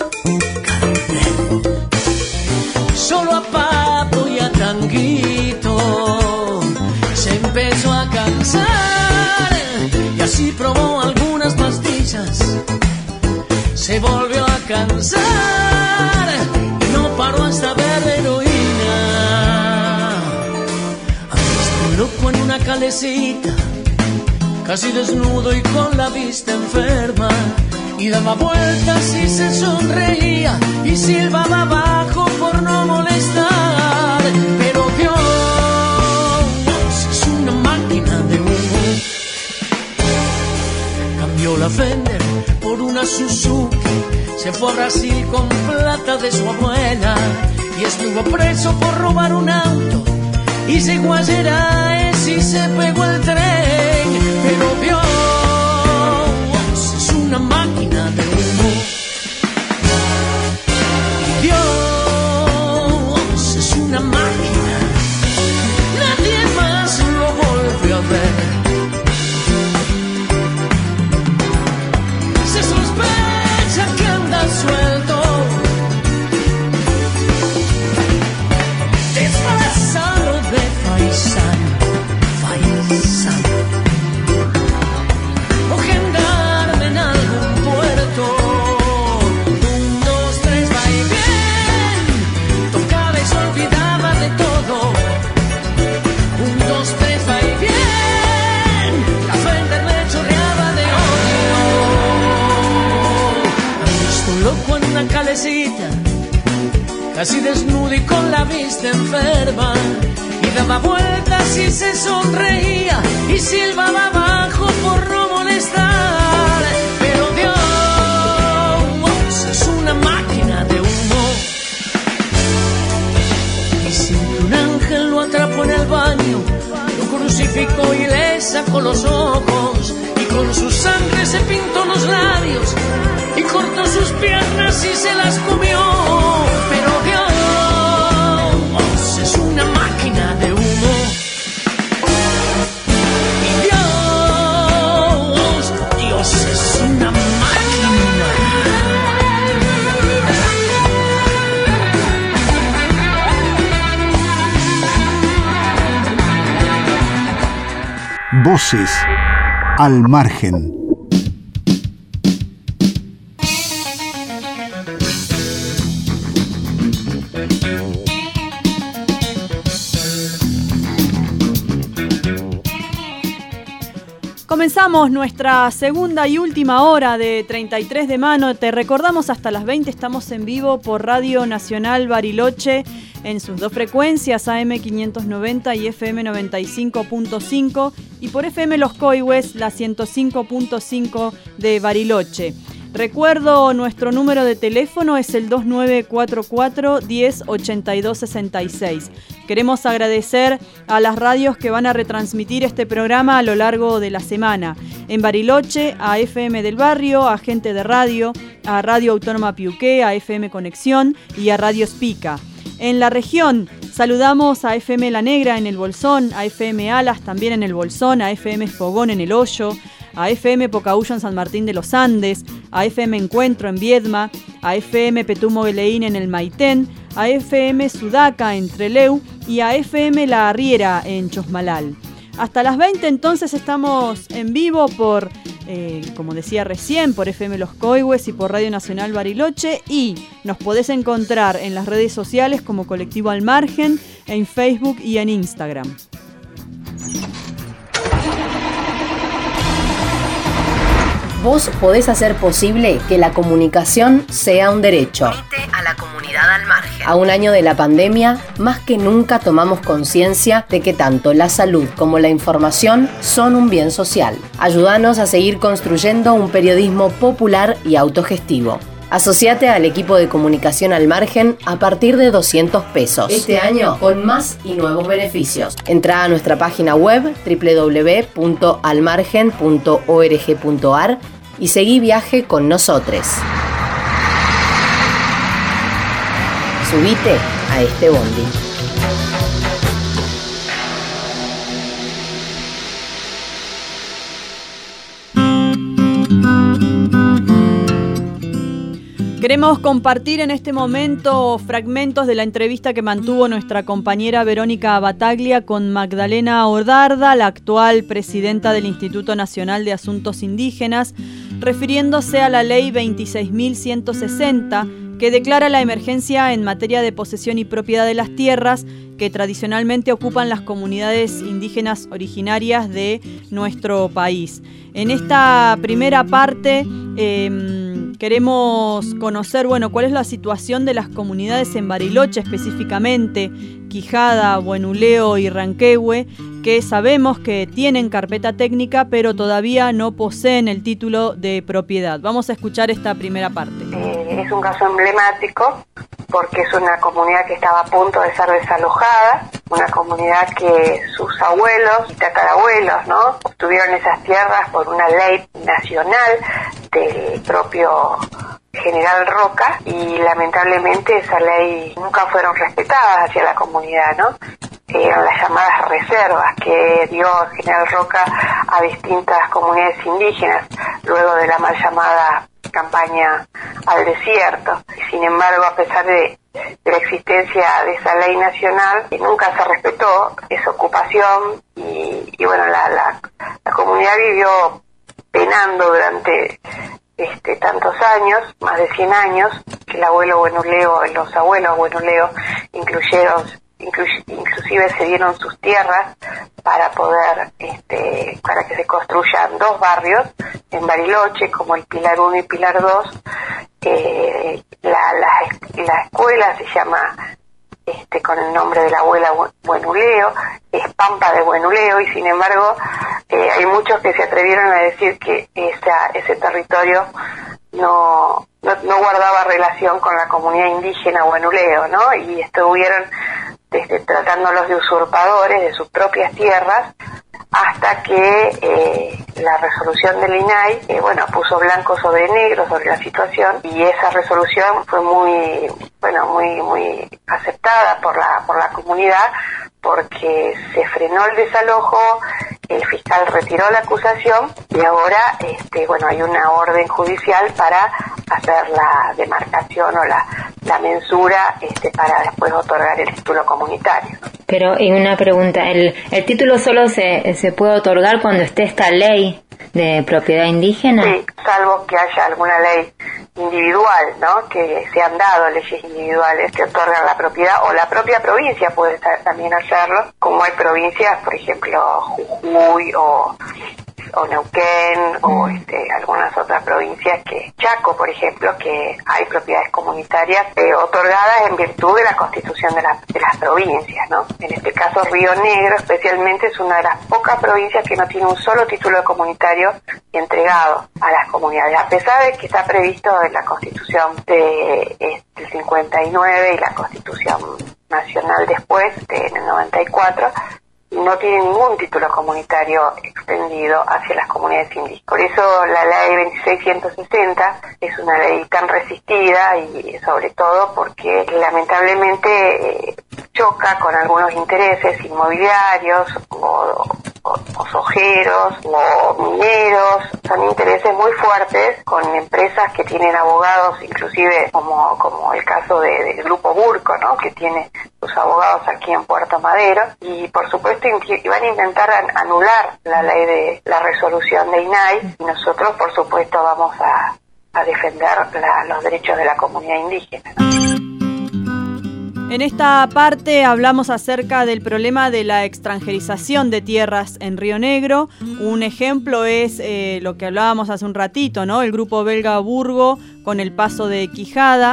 solo a Papo y a Tanguito. Se empezó a cansar y así probó algunas pastillas. Se volvió a cansar y no paró hasta ver heroína. Hasta un loco en una calecita, casi desnudo y con la vista enferma, y daba vueltas y se sonreía y silbaba abajo por no molestar. Pero Dios es una máquina de humo. Cambió la Fender por una Suzuki, se fue a Brasil con plata de su abuela y estuvo preso por robar un auto y llegó a Gerais y se pegó el tren. Pero Dios es una máquina de humo. Y Dios es una máquina. Nadie más lo volvió a ver. Se sospecha que anda suelto, disfrazado de faisán, o gendarme en algún puerto. 1, 2, 3, va y bien, tocaba y se olvidaba de todo. 1, 2, 3, va y bien, la Fender le chorreaba de odio. ¿Han visto un loco en una calecita, casi desnudo y con la vista enferma, y daba vueltas y se sonreía y silbaba abajo por no molestar? Pero Dios es una máquina de humo. Y sin que un ángel lo atrapó en el baño, lo crucificó y le sacó los ojos, y con su sangre se pintó los labios y cortó sus piernas y se las comió. Pero Dios es una máquina de humo. Y Dios es una máquina. Voces al margen. Comenzamos nuestra segunda y última hora de 33 de mano. Te recordamos hasta las 20 estamos en vivo por Radio Nacional Bariloche en sus dos frecuencias, AM 590 y FM 95.5, y por FM Los Coihues, la 105.5 de Bariloche. Recuerdo, nuestro número de teléfono es el 2944 10 82 66. Queremos agradecer a las radios que van a retransmitir este programa a lo largo de la semana. En Bariloche, a FM del Barrio, a Gente de Radio, a Radio Autónoma Piuqué, a FM Conexión y a Radio Spica. En la región, saludamos a FM La Negra en el Bolsón, a FM Alas también en el Bolsón, a FM Fogón en el Hoyo, a FM Pocahuyo en San Martín de los Andes, a FM Encuentro en Viedma, a FM Petumo Beleín en el Maitén, a FM Sudaca en Trelew y a FM La Arriera en Chosmalal. Hasta las 20 entonces estamos en vivo por, como decía recién, por FM Los Coihues y por Radio Nacional Bariloche, y nos podés encontrar en las redes sociales como Colectivo Al Margen, en Facebook y en Instagram. Vos podés hacer posible que la comunicación sea un derecho. Unite a la comunidad Al Margen. A un año de la pandemia, más que nunca tomamos conciencia de que tanto la salud como la información son un bien social. Ayúdanos a seguir construyendo un periodismo popular y autogestivo. Asociate al equipo de comunicación Al Margen a partir de 200 pesos. Este año con más y nuevos beneficios. Entrá a nuestra página web www.almargen.org.ar y seguí viaje con nosotros. Subite a este bondi. Queremos compartir en este momento fragmentos de la entrevista que mantuvo nuestra compañera Verónica Bataglia con Magdalena Ordarda, la actual presidenta del Instituto Nacional de Asuntos Indígenas, refiriéndose a la ley 26.160, que declara la emergencia en materia de posesión y propiedad de las tierras que tradicionalmente ocupan las comunidades indígenas originarias de nuestro país. En esta primera parte queremos conocer, cuál es la situación de las comunidades en Bariloche, específicamente Quijada, Buenuleo y Ranquehue, que sabemos que tienen carpeta técnica, pero todavía no poseen el título de propiedad. Vamos a escuchar esta primera parte. Es un caso emblemático porque es una comunidad que estaba a punto de ser desalojada, una comunidad que sus abuelos y tatarabuelos, obtuvieron esas tierras por una ley nacional del propio General Roca, y lamentablemente esa ley nunca fueron respetadas hacia la comunidad, Eran las llamadas reservas que dio el General Roca a distintas comunidades indígenas luego de la mal llamada campaña al desierto. Sin embargo, a pesar de la existencia de esa ley nacional, nunca se respetó esa ocupación y la comunidad vivió penando durante tantos años, más de 100 años, que el abuelo Buenuleo, los abuelos Buenuleo inclusive se dieron sus tierras para poder, para que se construyan dos barrios en Bariloche, como el Pilar 1 y Pilar 2. La escuela se llama, con el nombre de la abuela Buenuleo, es Pampa de Buenuleo, y sin embargo hay muchos que se atrevieron a decir que ese territorio no guardaba relación con la comunidad indígena Buenuleo, y estuvieron tratándolos de usurpadores de sus propias tierras, hasta que la resolución del INAI puso blanco sobre negro sobre la situación, y esa resolución fue muy aceptada por la comunidad, porque se frenó el desalojo, el fiscal retiró la acusación y ahora hay una orden judicial para hacer la demarcación o la la mensura para después otorgar el título comunitario. Pero, y una pregunta, ¿el título solo se puede otorgar cuando esté esta ley de propiedad indígena? Sí, salvo que haya alguna ley individual, ¿no? Que se han dado leyes individuales que otorgan la propiedad, o la propia provincia puede también hacerlo, como hay provincias, por ejemplo, Jujuy o Neuquén o algunas otras provincias, que Chaco, por ejemplo, que hay propiedades comunitarias otorgadas en virtud de la constitución de las provincias, ¿no? En este caso Río Negro especialmente es una de las pocas provincias que no tiene un solo título comunitario entregado a las comunidades, a pesar de que está previsto en la constitución del 59 y la constitución nacional después, en el 94, no tiene ningún título comunitario extendido hacia las comunidades indígenas. Por eso la ley 2660 es una ley tan resistida, y sobre todo porque lamentablemente choca con algunos intereses inmobiliarios o sojeros o mineros. Son intereses muy fuertes con empresas que tienen abogados, inclusive como el caso del Grupo Burco, ¿no? Que tiene sus abogados aquí en Puerto Madero, y por supuesto van a intentar anular la ley de la resolución de INAI, y nosotros por supuesto vamos a defender los derechos de la comunidad indígena. En esta parte hablamos acerca del problema de la extranjerización de tierras en Río Negro. Un ejemplo es lo que hablábamos hace un ratito, ¿no? El grupo belga Burgo con el paso de Quijada,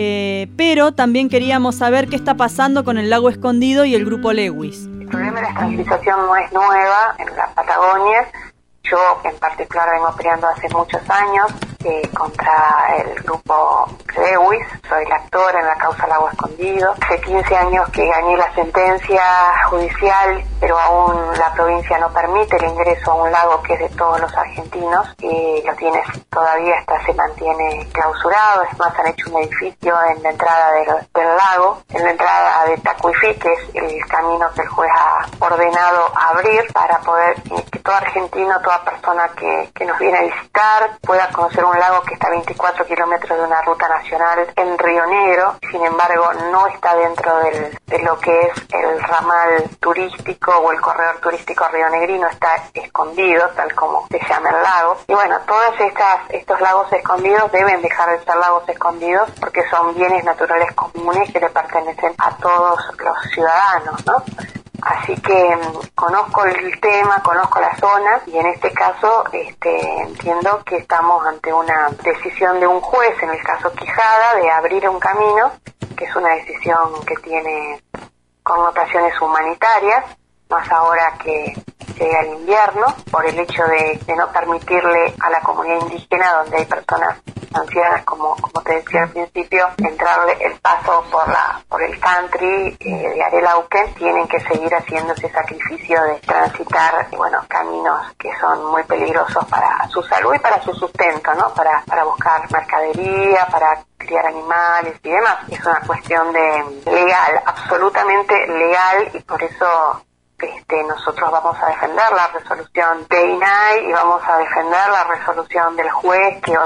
pero también queríamos saber qué está pasando con el Lago Escondido y el grupo Lewis. El problema de la extranjerización no es nueva en la Patagonia. Yo en particular vengo peleando hace muchos años contra el grupo Lewis. Soy la actora en la causa Lago Escondido. Hace 15 años que gané la sentencia judicial, pero aún la provincia no permite el ingreso a un lago que es de todos los argentinos, y lo tiene todavía, se mantiene clausurado. Es más, han hecho un edificio en la entrada del lago, en la entrada de Tacuifí, que es el camino que el juez ha ordenado abrir para poder que todo argentino, toda persona que nos viene a visitar pueda conocer un lago que está a 24 kilómetros de una ruta nacional en Río Negro. Sin embargo, no está dentro de lo que es el ramal turístico o el corredor turístico rionegrino, está escondido, tal como se llama el lago. Y bueno, todos estos lagos escondidos deben dejar de ser lagos escondidos, porque son bienes naturales comunes que le pertenecen a todos los ciudadanos, ¿no? Así que conozco el tema, conozco la zona, y en este caso entiendo que estamos ante una decisión de un juez, en el caso Quijada, de abrir un camino, que es una decisión que tiene connotaciones humanitarias, más ahora que llega el invierno, por el hecho de no permitirle a la comunidad indígena, donde hay personas ancianas, como te decía al principio, entrarle el paso por el country de Arelauquen. Tienen que seguir haciendo ese sacrificio de transitar, caminos que son muy peligrosos para su salud y para su sustento, ¿no? Para buscar mercadería, para criar animales y demás. Es una cuestión legal, absolutamente legal, y por eso nosotros vamos a defender la resolución de INAI y vamos a defender la resolución del juez que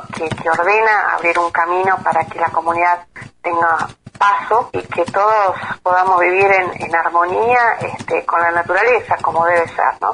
ordena abrir un camino para que la comunidad tenga paso y que todos podamos vivir en armonía con la naturaleza, como debe ser, ¿no?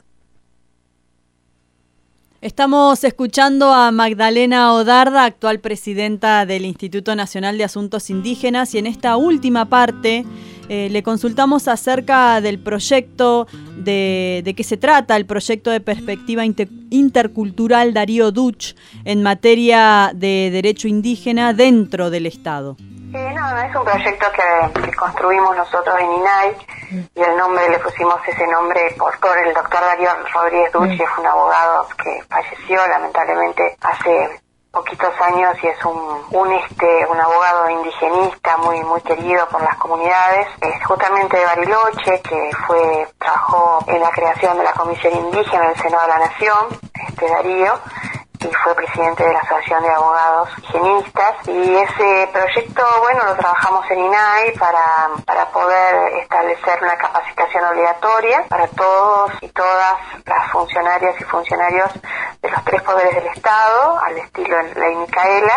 Estamos escuchando a Magdalena Odarda, actual presidenta del Instituto Nacional de Asuntos Indígenas, y en esta última parte le consultamos acerca del proyecto, de qué se trata, el proyecto de perspectiva intercultural Darío Duch en materia de derecho indígena dentro del Estado. No, es un proyecto que construimos nosotros en INAI, y el nombre, le pusimos ese nombre por el doctor Darío Rodríguez Duch, que fue un abogado que falleció lamentablemente hace poquitos años, y es un abogado indigenista muy querido por las comunidades, justamente de Bariloche, que trabajó en la creación de la Comisión Indígena del Senado de la Nación, Darío, y fue presidente de la Asociación de Abogados Higienistas. Y ese proyecto, lo trabajamos en INAI para poder establecer una capacitación obligatoria para todos y todas las funcionarias y funcionarios de los 3 poderes del Estado, al estilo Ley Micaela,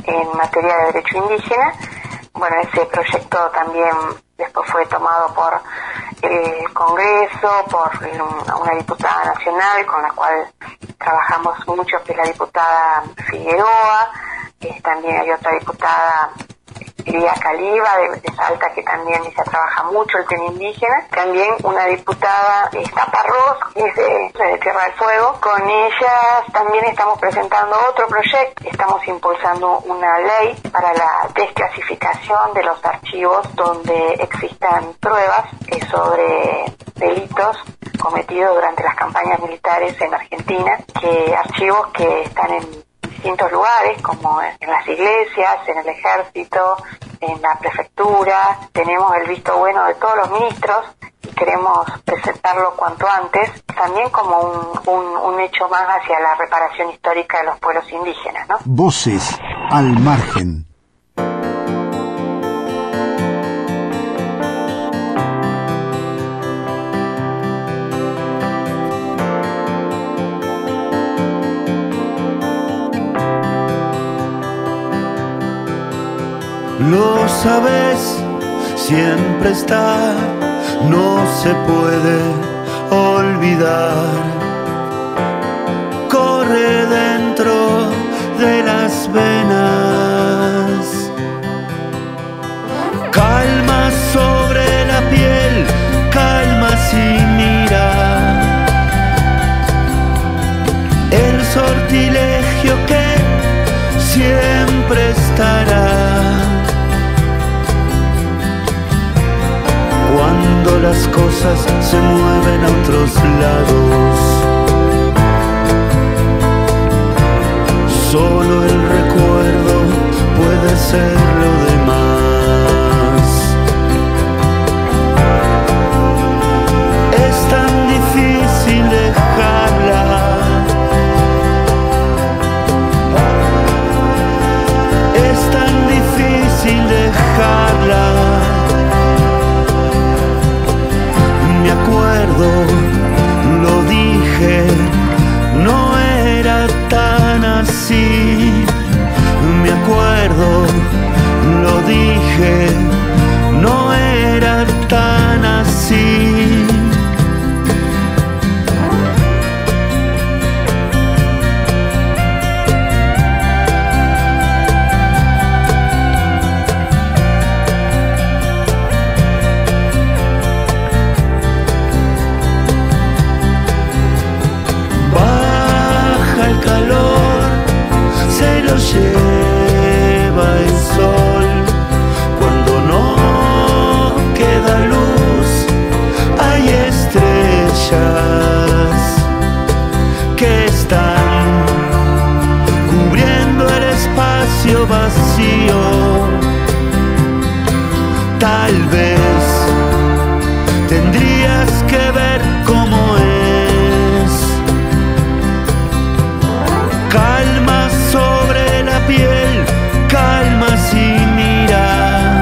en materia de derecho indígena. Bueno, ese proyecto también después fue tomado por el Congreso, por una diputada nacional con la cual trabajamos mucho, que es la diputada Figueroa. También hay otra diputada, Lidia Caliba, de Salta, que también ella trabaja mucho el tema indígena. También una diputada, Taparrós, que es de Tierra del Fuego. Con ellas también estamos presentando otro proyecto. Estamos impulsando una ley para la desclasificación de los archivos donde existan pruebas sobre delitos cometidos durante las campañas militares en Argentina, que archivos que están en distintos lugares, como en las iglesias, en el ejército, en la prefectura. Tenemos el visto bueno de todos los ministros y queremos presentarlo cuanto antes, también como un hecho más hacia la reparación histórica de los pueblos indígenas, ¿no? Voces al margen. Lo sabes, siempre está, no se puede olvidar. Corre dentro de las venas, calma sobre la piel, calma si mira el sortilegio que siempre estará. Cuando las cosas se mueven a otros lados, solo el recuerdo puede ser lo demás. Es tan difícil dejarla, es tan difícil dejarla. Me acuerdo, lo dije, no era tan así. Me acuerdo, lo dije, no era tan así. Lleva el sol cuando no queda luz. Hay estrellas que están cubriendo el espacio vacío. Tal vez tendrías que ver cómo es. Calma sobre la piel, calma si mira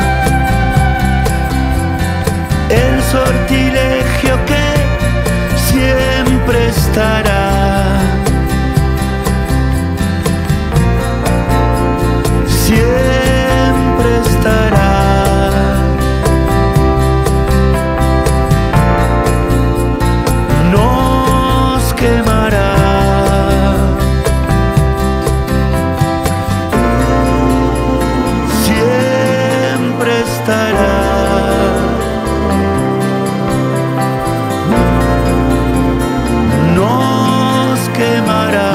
el sortilegio que siempre estará. Siempre estará. Nos quemará. Nos quemará.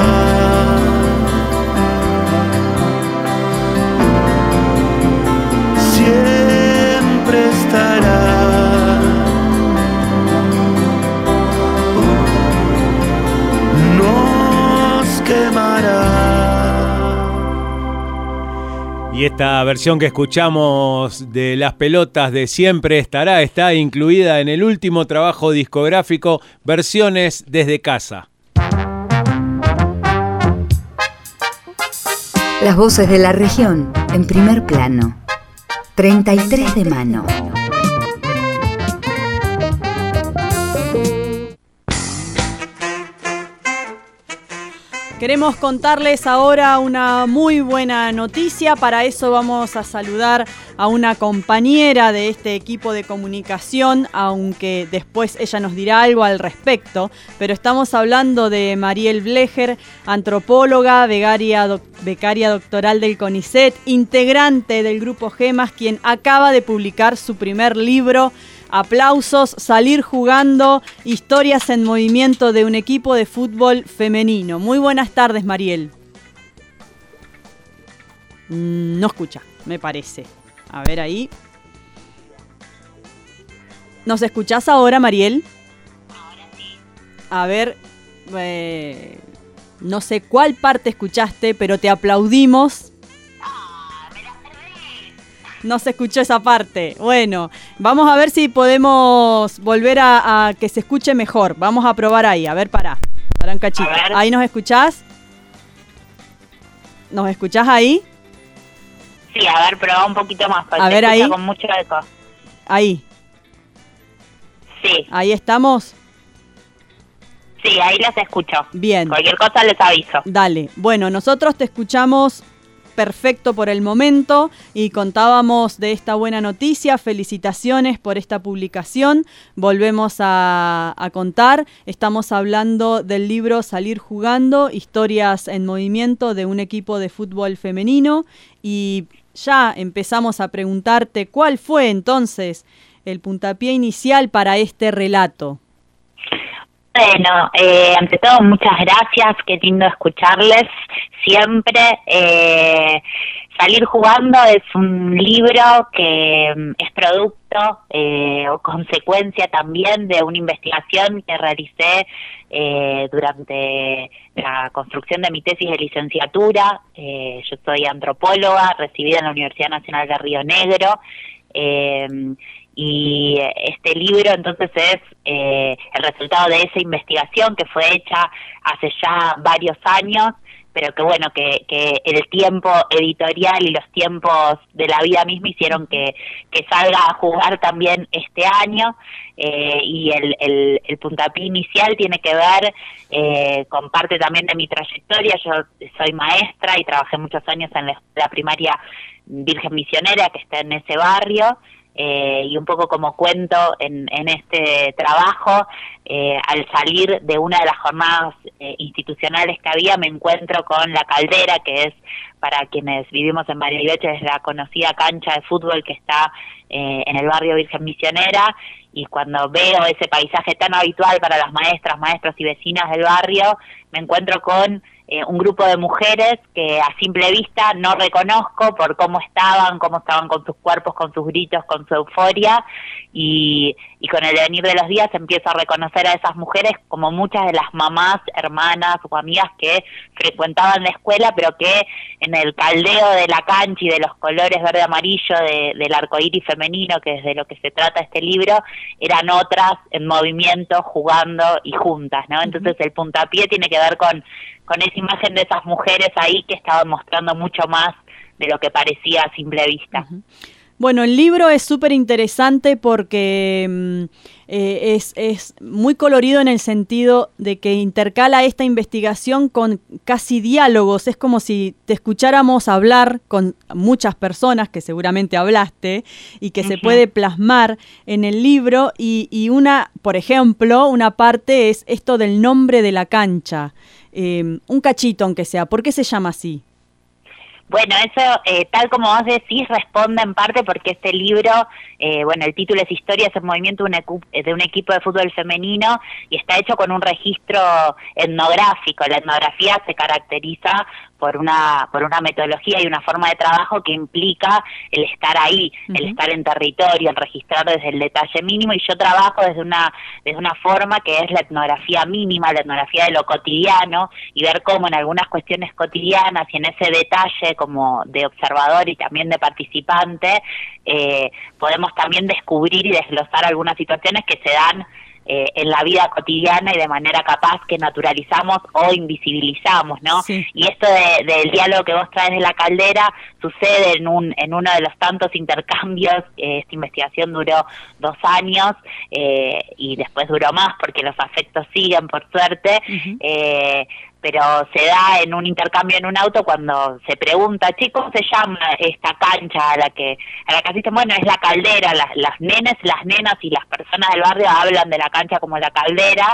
Siempre estará. Nos quemará. Y esta versión que escuchamos de Las Pelotas de Siempre Estará está incluida en el último trabajo discográfico Versiones desde Casa. Las voces de la región en primer plano. 33 de mano. Queremos contarles ahora una muy buena noticia. Para eso vamos a saludar a una compañera de este equipo de comunicación, aunque después ella nos dirá algo al respecto. Pero estamos hablando de Mariel Blecher, antropóloga, becaria doctoral del CONICET, integrante del Grupo Gemas, quien acaba de publicar su primer libro. Aplausos, Salir Jugando, historias en movimiento de un equipo de fútbol femenino. Muy buenas tardes, Mariel. No escucha, me parece. A ver ahí. ¿Nos escuchás ahora, Mariel? Ahora sí. A ver, no sé cuál parte escuchaste, pero te aplaudimos. No se escuchó esa parte. Bueno, vamos a ver si podemos volver a que se escuche mejor. Vamos a probar ahí. A ver, pará un cachito. ¿Ahí nos escuchás? ¿Nos escuchás ahí? Sí, a ver, probá un poquito más. A ver ahí. Con mucho eco. Ahí. Sí. ¿Ahí estamos? Sí, ahí las escucho. Bien. Cualquier cosa les aviso. Dale. Bueno, nosotros te escuchamos perfecto por el momento y contábamos de esta buena noticia. Felicitaciones por esta publicación. Volvemos a contar. Estamos hablando del libro Salir Jugando, historias en movimiento de un equipo de fútbol femenino, y ya empezamos a preguntarte cuál fue entonces el puntapié inicial para este relato. Bueno, ante todo, muchas gracias, qué lindo escucharles siempre. Salir Jugando es un libro que es producto o consecuencia también de una investigación que realicé durante la construcción de mi tesis de licenciatura. Yo soy antropóloga, recibida en la Universidad Nacional de Río Negro. Y este libro entonces es el resultado de esa investigación que fue hecha hace ya varios años, pero que bueno, que el tiempo editorial y los tiempos de la vida misma hicieron que salga a jugar también este año. Y el puntapié inicial tiene que ver con parte también de mi trayectoria. Yo soy maestra y trabajé muchos años en la primaria Virgen Misionera, que está en ese barrio. Y un poco como cuento en este trabajo, al salir de una de las jornadas institucionales que había, me encuentro con La Caldera, que es, para quienes vivimos en Bariloche, es la conocida cancha de fútbol que está en el barrio Virgen Misionera. Y cuando veo ese paisaje tan habitual para las maestras, maestros y vecinas del barrio, me encuentro con un grupo de mujeres que a simple vista no reconozco por cómo estaban con sus cuerpos, con sus gritos, con su euforia, y con el devenir de los días empiezo a reconocer a esas mujeres como muchas de las mamás, hermanas o amigas que frecuentaban la escuela, pero que en el caldeo de la cancha y de los colores verde-amarillo del arcoíris femenino, que es de lo que se trata este libro, eran otras en movimiento, jugando y juntas, ¿no? Entonces el puntapié tiene que ver con esa imagen de esas mujeres ahí que estaban mostrando mucho más de lo que parecía a simple vista. Bueno, el libro es súper interesante porque es muy colorido en el sentido de que intercala esta investigación con casi diálogos. Es como si te escucháramos hablar con muchas personas que seguramente hablaste y que se puede plasmar en el libro. Y una, por ejemplo, una parte es esto del nombre de la cancha. Un cachito, aunque sea. ¿Por qué se llama así? Bueno, eso, tal como vos decís, responde en parte porque este libro, bueno, el título es Historias en Movimiento de un equipo de fútbol femenino, y está hecho con un registro etnográfico. La etnografía se caracteriza por una metodología y una forma de trabajo que implica el estar ahí, el estar en territorio, el registrar desde el detalle mínimo, y yo trabajo desde una forma que es la etnografía mínima, la etnografía de lo cotidiano, y ver cómo en algunas cuestiones cotidianas y en ese detalle como de observador y también de participante, podemos también descubrir y desglosar algunas situaciones que se dan en la vida cotidiana y de manera capaz que naturalizamos o invisibilizamos, ¿no? Sí. Y esto del diálogo que vos traes de La Caldera sucede en uno de los tantos intercambios. Esta investigación duró 2 años y después duró más porque los afectos siguen, por suerte, pero se da en un intercambio en un auto cuando se pregunta, che, ¿cómo se llama esta cancha a la que asisten? Bueno, es la Caldera, las nenas y las personas del barrio hablan de la cancha como la Caldera,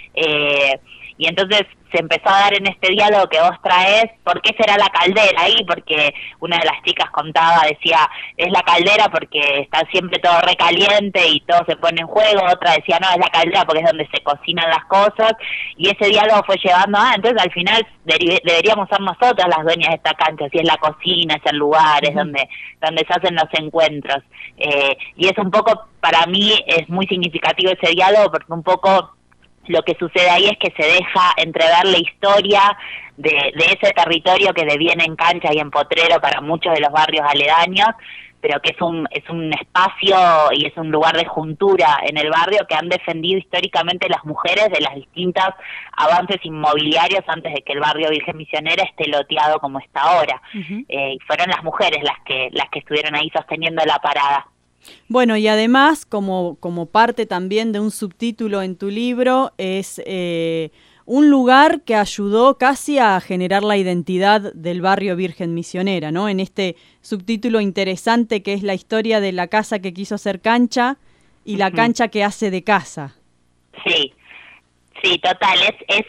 y entonces se empezó a dar en este diálogo que vos traes, ¿por qué será la Caldera ahí? Porque una de las chicas contaba, decía, es la Caldera porque está siempre todo recaliente y todo se pone en juego, otra decía, no, es la Caldera porque es donde se cocinan las cosas, y ese diálogo fue llevando entonces al final deberíamos ser nosotras las dueñas de esta cancha, si es la cocina, es el lugar, es donde se hacen los encuentros, y es un poco, para mí es muy significativo ese diálogo porque un poco lo que sucede ahí es que se deja entrever la historia de ese territorio que deviene en Cancha y en Potrero para muchos de los barrios aledaños, pero que es un espacio y es un lugar de juntura en el barrio que han defendido históricamente las mujeres de las distintas avances inmobiliarios antes de que el barrio Virgen Misionera esté loteado como está ahora. Y fueron las mujeres las que estuvieron ahí sosteniendo la parada. Bueno, y además, como parte también de un subtítulo en tu libro, es un lugar que ayudó casi a generar la identidad del barrio Virgen Misionera, ¿no? En este subtítulo interesante que es la historia de la casa que quiso ser cancha y la cancha que hace de casa. Sí, total,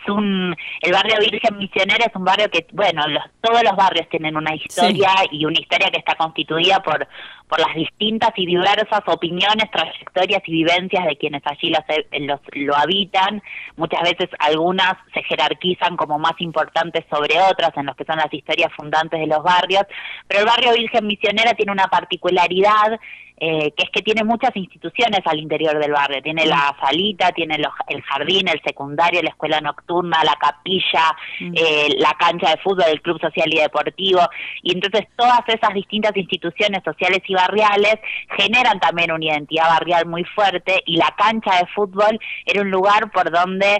el barrio Virgen Misionera es un barrio que, bueno, todos los barrios tienen una historia y una historia que está constituida por las distintas y diversas opiniones, trayectorias y vivencias de quienes allí lo habitan. Muchas veces algunas se jerarquizan como más importantes sobre otras en los que son las historias fundantes de los barrios, pero el barrio Virgen Misionera tiene una particularidad que es que tiene muchas instituciones al interior del barrio. Tiene la salita, tiene el jardín, el secundario, la escuela nocturna, la capilla, la cancha de fútbol, el club social y deportivo, y entonces todas esas distintas instituciones sociales y barriales generan también una identidad barrial muy fuerte, y la cancha de fútbol era un lugar por donde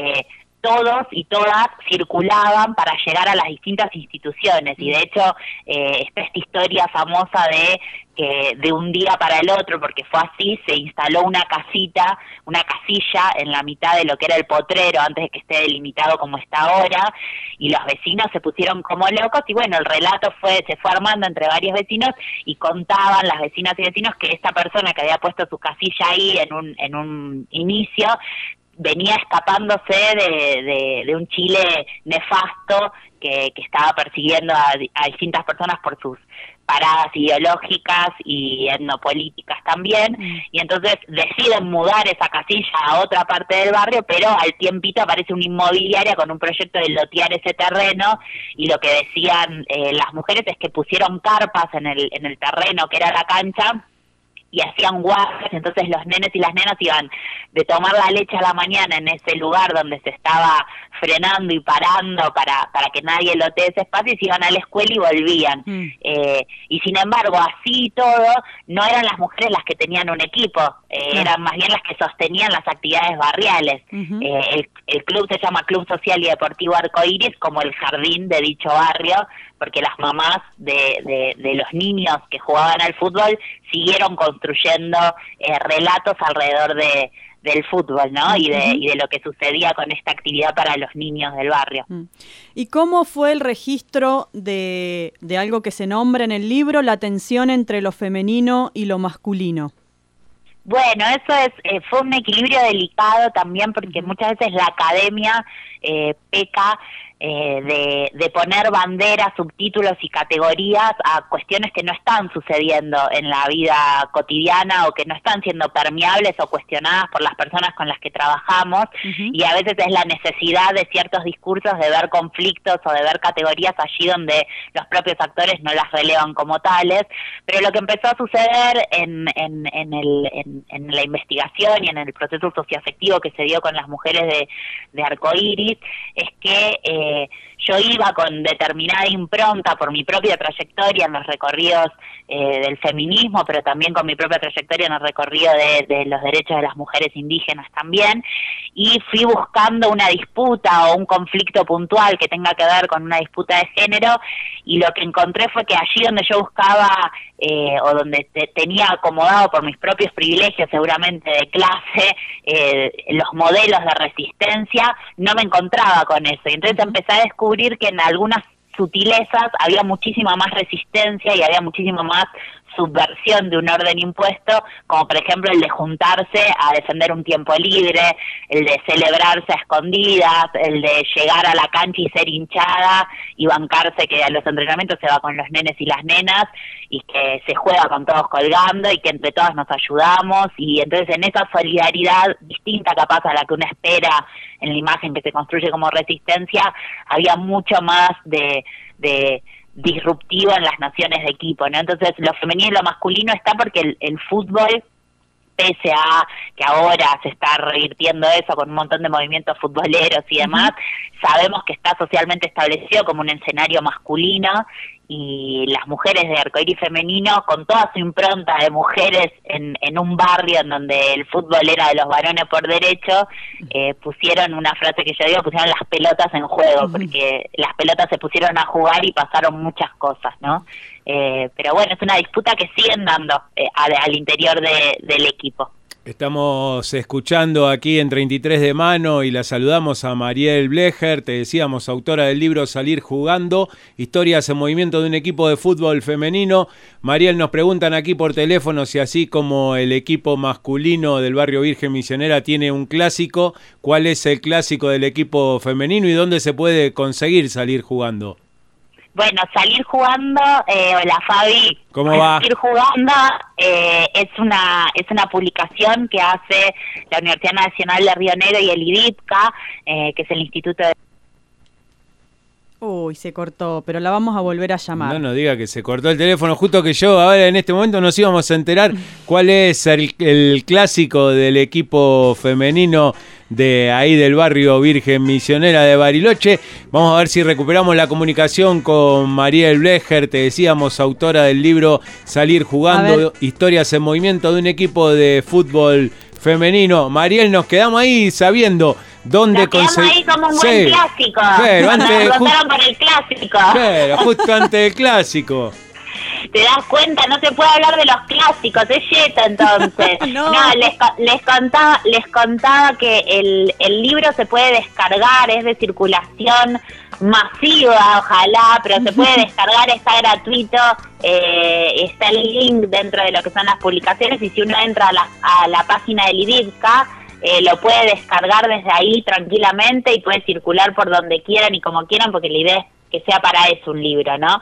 todos y todas circulaban para llegar a las distintas instituciones, y de hecho está esta historia famosa de un día para el otro, porque fue así, se instaló una casilla en la mitad de lo que era el Potrero antes de que esté delimitado como está ahora, y los vecinos se pusieron como locos, y bueno, el relato se fue armando entre varios vecinos, y contaban las vecinas y vecinos que esta persona que había puesto su casilla ahí en un inicio venía escapándose de un Chile nefasto que estaba persiguiendo a distintas personas por sus paradas ideológicas y etnopolíticas también, y entonces deciden mudar esa casilla a otra parte del barrio, pero al tiempito aparece una inmobiliaria con un proyecto de lotear ese terreno, y lo que decían las mujeres es que pusieron carpas en el terreno que era la cancha, y hacían guardias, entonces los nenes y las nenas iban de tomar la leche a la mañana en ese lugar donde se estaba frenando y parando para que nadie lotee ese espacio, y se iban a la escuela y volvían. Y sin embargo, así y todo, no eran las mujeres las que tenían un equipo, eran más bien las que sostenían las actividades barriales. El club se llama Club Social y Deportivo Arcoíris, como el jardín de dicho barrio, porque las mamás de los niños que jugaban al fútbol siguieron construyendo relatos alrededor del fútbol, ¿no? Y de lo que sucedía con esta actividad para los niños del barrio. ¿Y cómo fue el registro de algo que se nombra en el libro, la tensión entre lo femenino y lo masculino? Bueno, eso fue un equilibrio delicado también, porque muchas veces la academia peca de poner banderas, subtítulos y categorías a cuestiones que no están sucediendo en la vida cotidiana o que no están siendo permeables o cuestionadas por las personas con las que trabajamos, y a veces es la necesidad de ciertos discursos de ver conflictos o de ver categorías allí donde los propios actores no las relevan como tales. Pero lo que empezó a suceder en la investigación y en el proceso socioafectivo que se dio con las mujeres de Arcoíris es que yo iba con determinada impronta por mi propia trayectoria en los recorridos del feminismo, pero también con mi propia trayectoria en el recorrido de los derechos de las mujeres indígenas también, y fui buscando una disputa o un conflicto puntual que tenga que ver con una disputa de género, y lo que encontré fue que allí donde yo buscaba o donde tenía acomodado por mis propios privilegios seguramente de clase los modelos de resistencia, no me encontraba con eso, y entonces empecé a descubrir que en algunas sutilezas había muchísima más resistencia y había muchísimo más subversión de un orden impuesto, como por ejemplo el de juntarse a defender un tiempo libre, el de celebrarse a escondidas, el de llegar a la cancha y ser hinchada y bancarse que a los entrenamientos se va con los nenes y las nenas y que se juega con todos colgando y que entre todos nos ayudamos, y entonces en esa solidaridad distinta capaz a la que uno espera en la imagen que se construye como resistencia, había mucho más de disruptivo en las nociones de equipo, ¿no? Entonces lo femenino y lo masculino está porque el fútbol, pese a que ahora se está revirtiendo eso con un montón de movimientos futboleros y demás, sabemos que está socialmente establecido como un escenario masculino, y las mujeres de Arcoíris Femenino, con toda su impronta de mujeres en un barrio en donde el fútbol era de los varones por derecho, pusieron una frase que yo digo, pusieron las pelotas en juego, porque las pelotas se pusieron a jugar y pasaron muchas cosas, ¿no? Pero bueno, es una disputa que siguen dando al interior del equipo. Estamos escuchando aquí en 33 de mano y la saludamos a Mariel Blecher, te decíamos, autora del libro Salir Jugando, historias en movimiento de un equipo de fútbol femenino. Mariel, nos preguntan aquí por teléfono si así como el equipo masculino del barrio Virgen Misionera tiene un clásico, ¿cuál es el clásico del equipo femenino y dónde se puede conseguir Salir Jugando? Bueno, Salir Jugando, hola Fabi. ¿Cómo va? Salir Jugando es una publicación que hace la Universidad Nacional de Río Negro y el IDIPCA, que es el Instituto de... Uy, se cortó, pero la vamos a volver a llamar. No nos diga que se cortó el teléfono, justo que yo ahora en este momento nos íbamos a enterar cuál es el clásico del equipo femenino de ahí del barrio Virgen Misionera de Bariloche. Vamos a ver si recuperamos la comunicación con Mariel Blecher, te decíamos, autora del libro Salir Jugando, historias en movimiento de un equipo de fútbol femenino. Mariel, nos quedamos ahí sabiendo dónde conseguir. Ahí como un buen clásico. Pero antes votaron por el clásico. Pero justo antes del clásico. ¿Te das cuenta? No se puede hablar de los clásicos, es Yeta entonces. No, les contaba que el libro se puede descargar, es de circulación masiva, ojalá, pero se puede descargar, está gratuito, está el link dentro de lo que son las publicaciones, y si uno entra a la página del IDIPCA, lo puede descargar desde ahí tranquilamente y puede circular por donde quieran y como quieran, porque la idea es que sea para eso un libro, ¿no?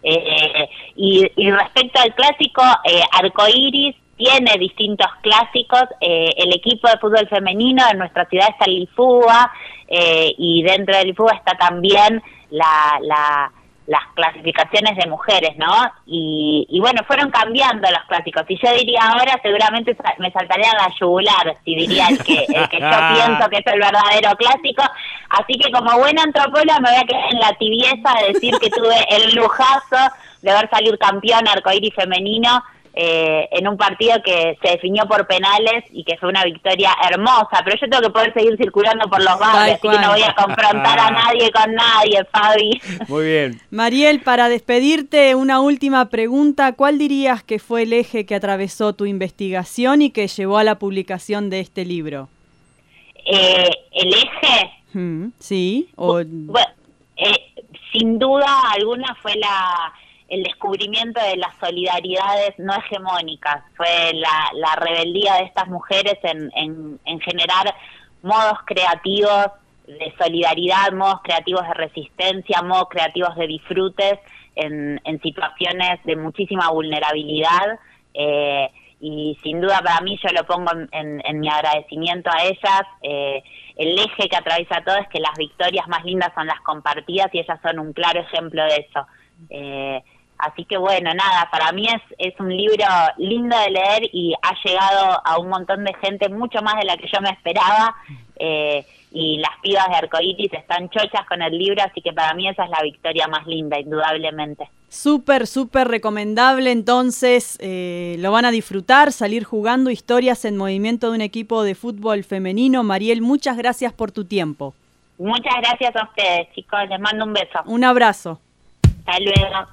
Y respecto al clásico, Arcoíris tiene distintos clásicos. El equipo de fútbol femenino en nuestra ciudad está el IFUBA, y dentro del IFUBA está también las clasificaciones de mujeres, ¿no? Y bueno, fueron cambiando los clásicos. Si yo diría ahora, seguramente me saltaría la yugular, si diría el que yo pienso que es el verdadero clásico. Así que como buena antropóloga me voy a quedar en la tibieza de decir que tuve el lujazo de ver salir campeón Arcoíris femenino en un partido que se definió por penales y que fue una victoria hermosa, pero yo tengo que poder seguir circulando por los barrios, así que no voy a confrontar a nadie con nadie, Fabi. Muy bien. Mariel, para despedirte, una última pregunta. ¿Cuál dirías que fue el eje que atravesó tu investigación y que llevó a la publicación de este libro? ¿El eje? Sí. Bueno, sin duda alguna fue el descubrimiento de las solidaridades no hegemónicas, fue la rebeldía de estas mujeres en generar modos creativos de solidaridad, modos creativos de resistencia, modos creativos de disfrutes en situaciones de muchísima vulnerabilidad, y sin duda para mí, yo lo pongo en mi agradecimiento a ellas. El eje que atraviesa todo es que las victorias más lindas son las compartidas, y ellas son un claro ejemplo de eso. Así que bueno, nada, para mí es un libro lindo de leer y ha llegado a un montón de gente, mucho más de la que yo me esperaba, y las pibas de Arcoiris están chochas con el libro, así que para mí esa es la victoria más linda, indudablemente. Súper, súper recomendable, entonces lo van a disfrutar, salir jugando historias en movimiento de un equipo de fútbol femenino. Mariel, muchas gracias por tu tiempo. Muchas gracias a ustedes, chicos, les mando un beso. Un abrazo. Hasta luego.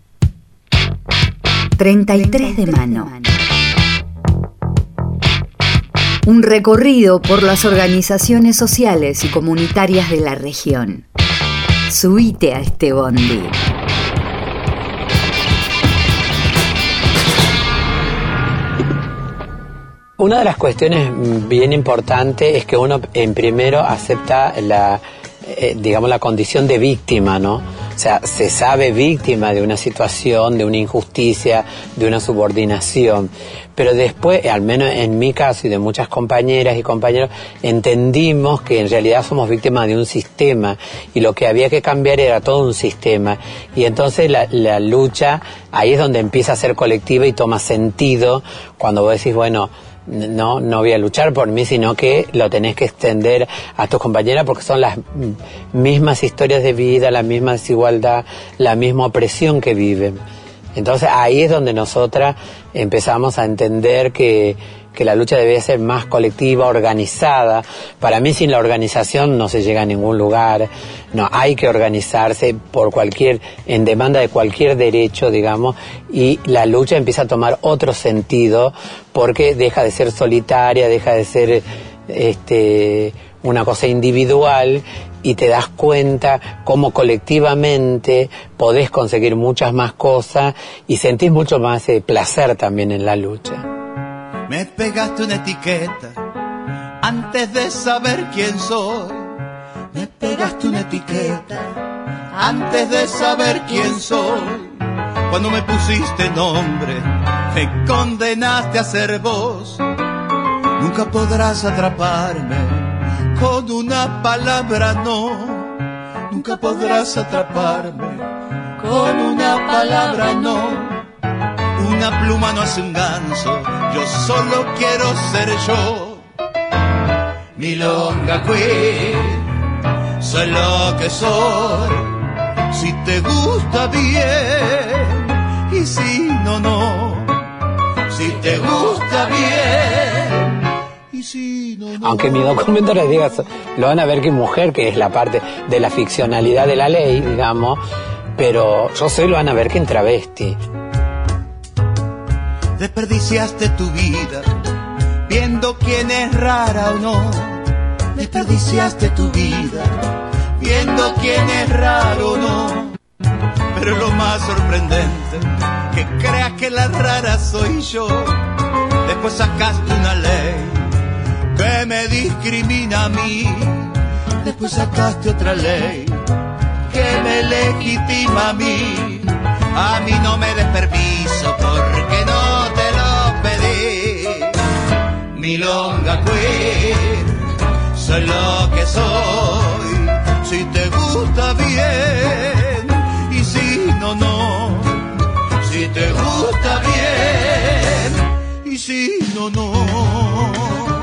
33 de mano. Un recorrido por las organizaciones sociales y comunitarias de la región. Subite a este bondi. Una de las cuestiones bien importantes es que uno en primero acepta la condición de víctima, ¿no? O sea, se sabe víctima de una situación, de una injusticia, de una subordinación. Pero después, al menos en mi caso y de muchas compañeras y compañeros, entendimos que en realidad somos víctimas de un sistema y lo que había que cambiar era todo un sistema. Y entonces la lucha, ahí es donde empieza a ser colectiva y toma sentido cuando vos decís, bueno, no voy a luchar por mí, sino que lo tenés que extender a tus compañeras porque son las mismas historias de vida, la misma desigualdad, la misma opresión que viven. Entonces ahí es donde nosotras empezamos a entender que la lucha debe ser más colectiva, organizada. Para mí sin la organización no se llega a ningún lugar. No, hay que organizarse en demanda de cualquier derecho, digamos, y la lucha empieza a tomar otro sentido porque deja de ser solitaria, deja de ser una cosa individual y te das cuenta cómo colectivamente podés conseguir muchas más cosas y sentís mucho más placer también en la lucha. Me pegaste una etiqueta antes de saber quién soy. Me pegaste una etiqueta antes de saber quién soy. Cuando me pusiste nombre, me condenaste a ser vos. Nunca podrás atraparme con una palabra, no. Nunca podrás atraparme con una palabra, no. Una pluma no hace un ganso, yo solo quiero ser yo. Milonga queen, soy lo que soy. Si te gusta bien, y si no, no. Si te gusta bien, y si no, no. Aunque mi documento les diga, lo van a ver que mujer, que es la parte de la ficcionalidad de la ley, digamos, pero yo soy, lo van a ver que en travesti. Desperdiciaste tu vida viendo quién es rara o no. Desperdiciaste tu vida viendo quién es raro o no. Pero lo más sorprendente, que creas que la rara soy yo. Después sacaste una ley que me discrimina a mí. Después sacaste otra ley que me legitima a mí. A mí no me des permiso porque no te lo pedí. Milonga queen, soy lo que soy. Si te gusta bien, y si no, no. Si te gusta bien, y si no, no.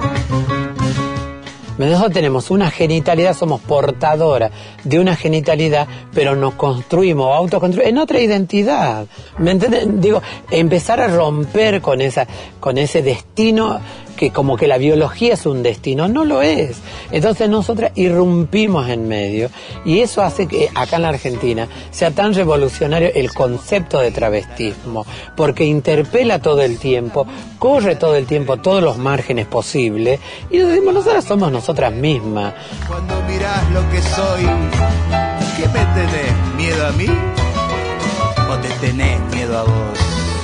Nosotros tenemos una genitalidad, somos portadoras de una genitalidad, pero nos construimos, autoconstruimos en otra identidad. ¿Me entienden? Digo, empezar a romper con ese destino, que como que la biología es un destino, no lo es. Entonces nosotras irrumpimos en medio y eso hace que acá en la Argentina sea tan revolucionario el concepto de travestismo, porque interpela todo el tiempo, corre todo el tiempo todos los márgenes posibles y nos decimos, nosotras somos nosotras mismas. Cuando mirás lo que soy, ¿qué me tenés? ¿Miedo a mí? ¿O te tenés miedo a vos?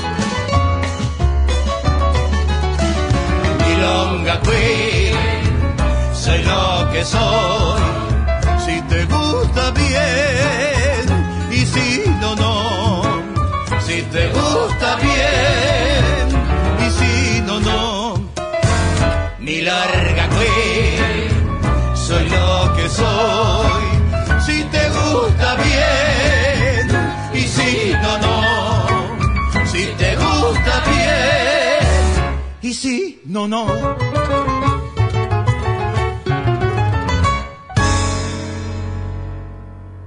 Milonga queen, soy lo que soy. Si te gusta bien, y si no, no. Si te gusta bien, y si no, no. Mi larga queen, soy lo que soy. Si te gusta bien, y si no, no. Si te gusta bien, y si no, no.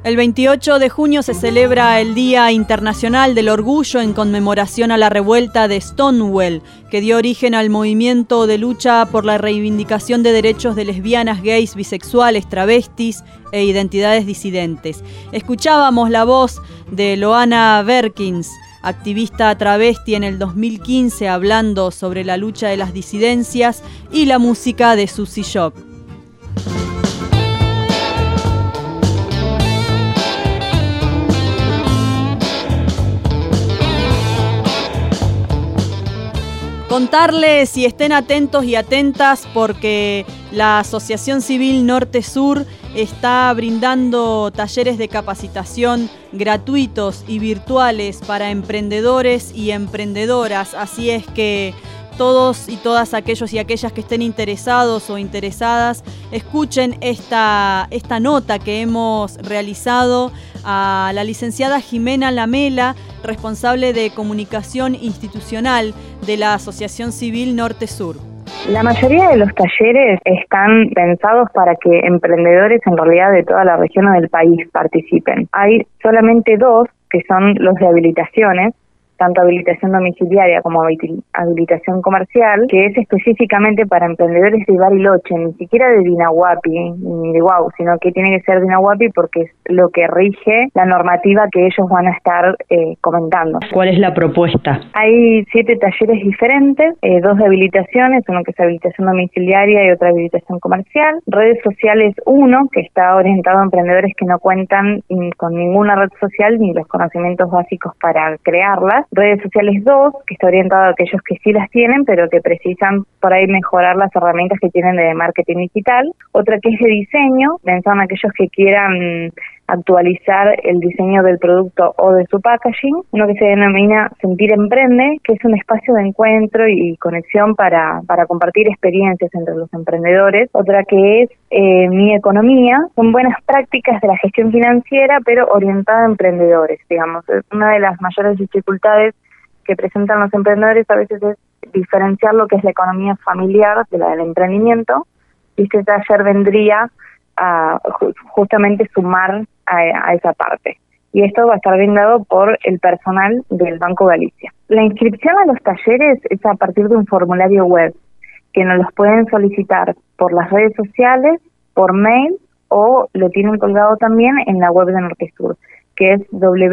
El 28 de junio se celebra el Día Internacional del Orgullo en conmemoración a la revuelta de Stonewall, que dio origen al movimiento de lucha por la reivindicación de derechos de lesbianas, gays, bisexuales, travestis e identidades disidentes. Escuchábamos la voz de Loana Berkins, activista travesti en el 2015, hablando sobre la lucha de las disidencias, y la música de Susie Shock. Contarles y estén atentos y atentas porque la Asociación Civil Norte Sur está brindando talleres de capacitación gratuitos y virtuales para emprendedores y emprendedoras. Así es que todos y todas aquellos y aquellas que estén interesados o interesadas, escuchen esta nota que hemos realizado a la licenciada Jimena Lamela, responsable de comunicación institucional de la Asociación Civil Norte Sur. La mayoría de los talleres están pensados para que emprendedores en realidad de toda la región o del país participen. Hay solamente 2 que son los de habilitaciones, tanto habilitación domiciliaria como habilitación comercial, que es específicamente para emprendedores de Bariloche, ni siquiera de Dinahuapi ni de Guau, sino que tiene que ser Dinahuapi porque es lo que rige la normativa que ellos van a estar comentando. ¿Cuál es la propuesta? Hay 7 talleres diferentes, 2 de habilitaciones, uno que es habilitación domiciliaria y otra habilitación comercial. Redes sociales 1, que está orientado a emprendedores que no cuentan con ninguna red social ni los conocimientos básicos para crearlas. Redes sociales 2, que está orientado a aquellos que sí las tienen, pero que precisan por ahí mejorar las herramientas que tienen de marketing digital. Otra que es de diseño, pensando en aquellos que quieran actualizar el diseño del producto o de su packaging. Uno que se denomina Sentir Emprende, que es un espacio de encuentro y conexión para compartir experiencias entre los emprendedores. Otra que es Mi Economía, son buenas prácticas de la gestión financiera, pero orientada a emprendedores, digamos. Una de las mayores dificultades que presentan los emprendedores a veces es diferenciar lo que es la economía familiar de la del emprendimiento, y este taller vendría a justamente sumar a esa parte. Y esto va a estar brindado por el personal del Banco Galicia. La inscripción a los talleres es a partir de un formulario web, que nos los pueden solicitar por las redes sociales, por mail, o lo tienen colgado también en la web de Nortesur, que es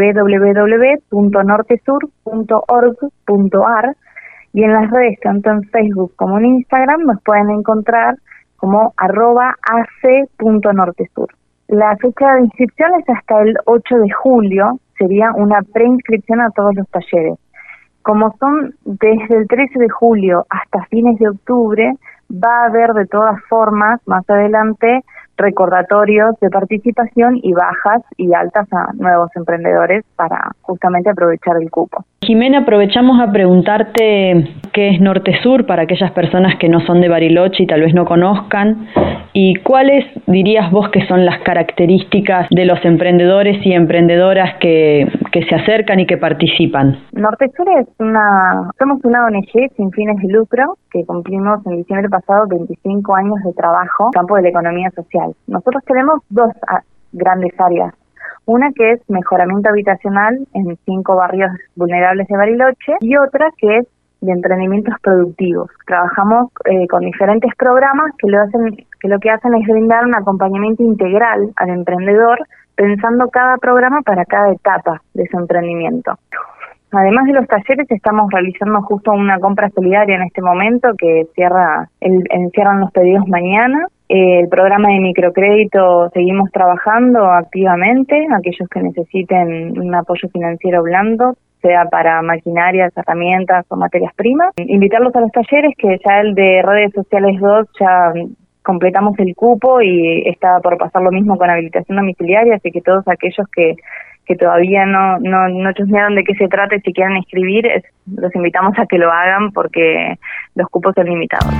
www.nortesur.org.ar, y en las redes, tanto en Facebook como en Instagram, nos pueden encontrar como @ac.nortesur. La fecha de inscripción es hasta el 8 de julio, sería una preinscripción a todos los talleres. Como son desde el 13 de julio hasta fines de octubre, va a haber de todas formas, más adelante, recordatorios de participación y bajas y altas a nuevos emprendedores para justamente aprovechar el cupo. Jimena, aprovechamos a preguntarte qué es Norte Sur para aquellas personas que no son de Bariloche y tal vez no conozcan, y cuáles dirías vos que son las características de los emprendedores y emprendedoras que se acercan y que participan. Norte Sur somos una ONG sin fines de lucro que cumplimos en diciembre pasado 25 años de trabajo en el campo de la economía social. Nosotros tenemos 2 grandes áreas. Una que es mejoramiento habitacional en 5 barrios vulnerables de Bariloche, y otra que es de emprendimientos productivos. Trabajamos con diferentes programas que lo que hacen es brindar un acompañamiento integral al emprendedor, pensando cada programa para cada etapa de su emprendimiento. Además de los talleres, estamos realizando justo una compra solidaria en este momento que cierran los pedidos mañana. El programa de microcrédito seguimos trabajando activamente, aquellos que necesiten un apoyo financiero blando, sea para maquinarias, herramientas o materias primas. Invitarlos a los talleres, que ya el de redes sociales 2 ya completamos el cupo y está por pasar lo mismo con habilitación domiciliaria, así que todos aquellos que todavía no chusmearon de qué se trata y si quieren inscribir, los invitamos a que lo hagan porque los cupos son limitados.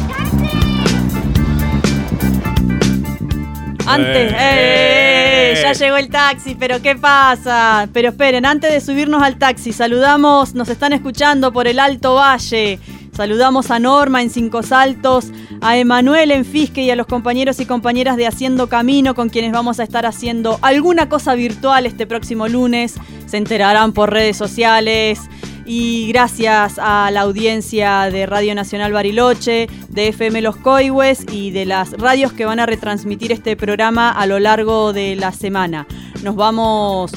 Antes, ya llegó el taxi, pero ¿qué pasa? Pero esperen, antes de subirnos al taxi, saludamos, nos están escuchando por el Alto Valle. Saludamos a Norma en Cinco Saltos, a Emanuel en Fisque y a los compañeros y compañeras de Haciendo Camino, con quienes vamos a estar haciendo alguna cosa virtual este próximo lunes. Se enterarán por redes sociales. Y gracias a la audiencia de Radio Nacional Bariloche, de FM Los Coihues y de las radios que van a retransmitir este programa a lo largo de la semana. Nos vamos,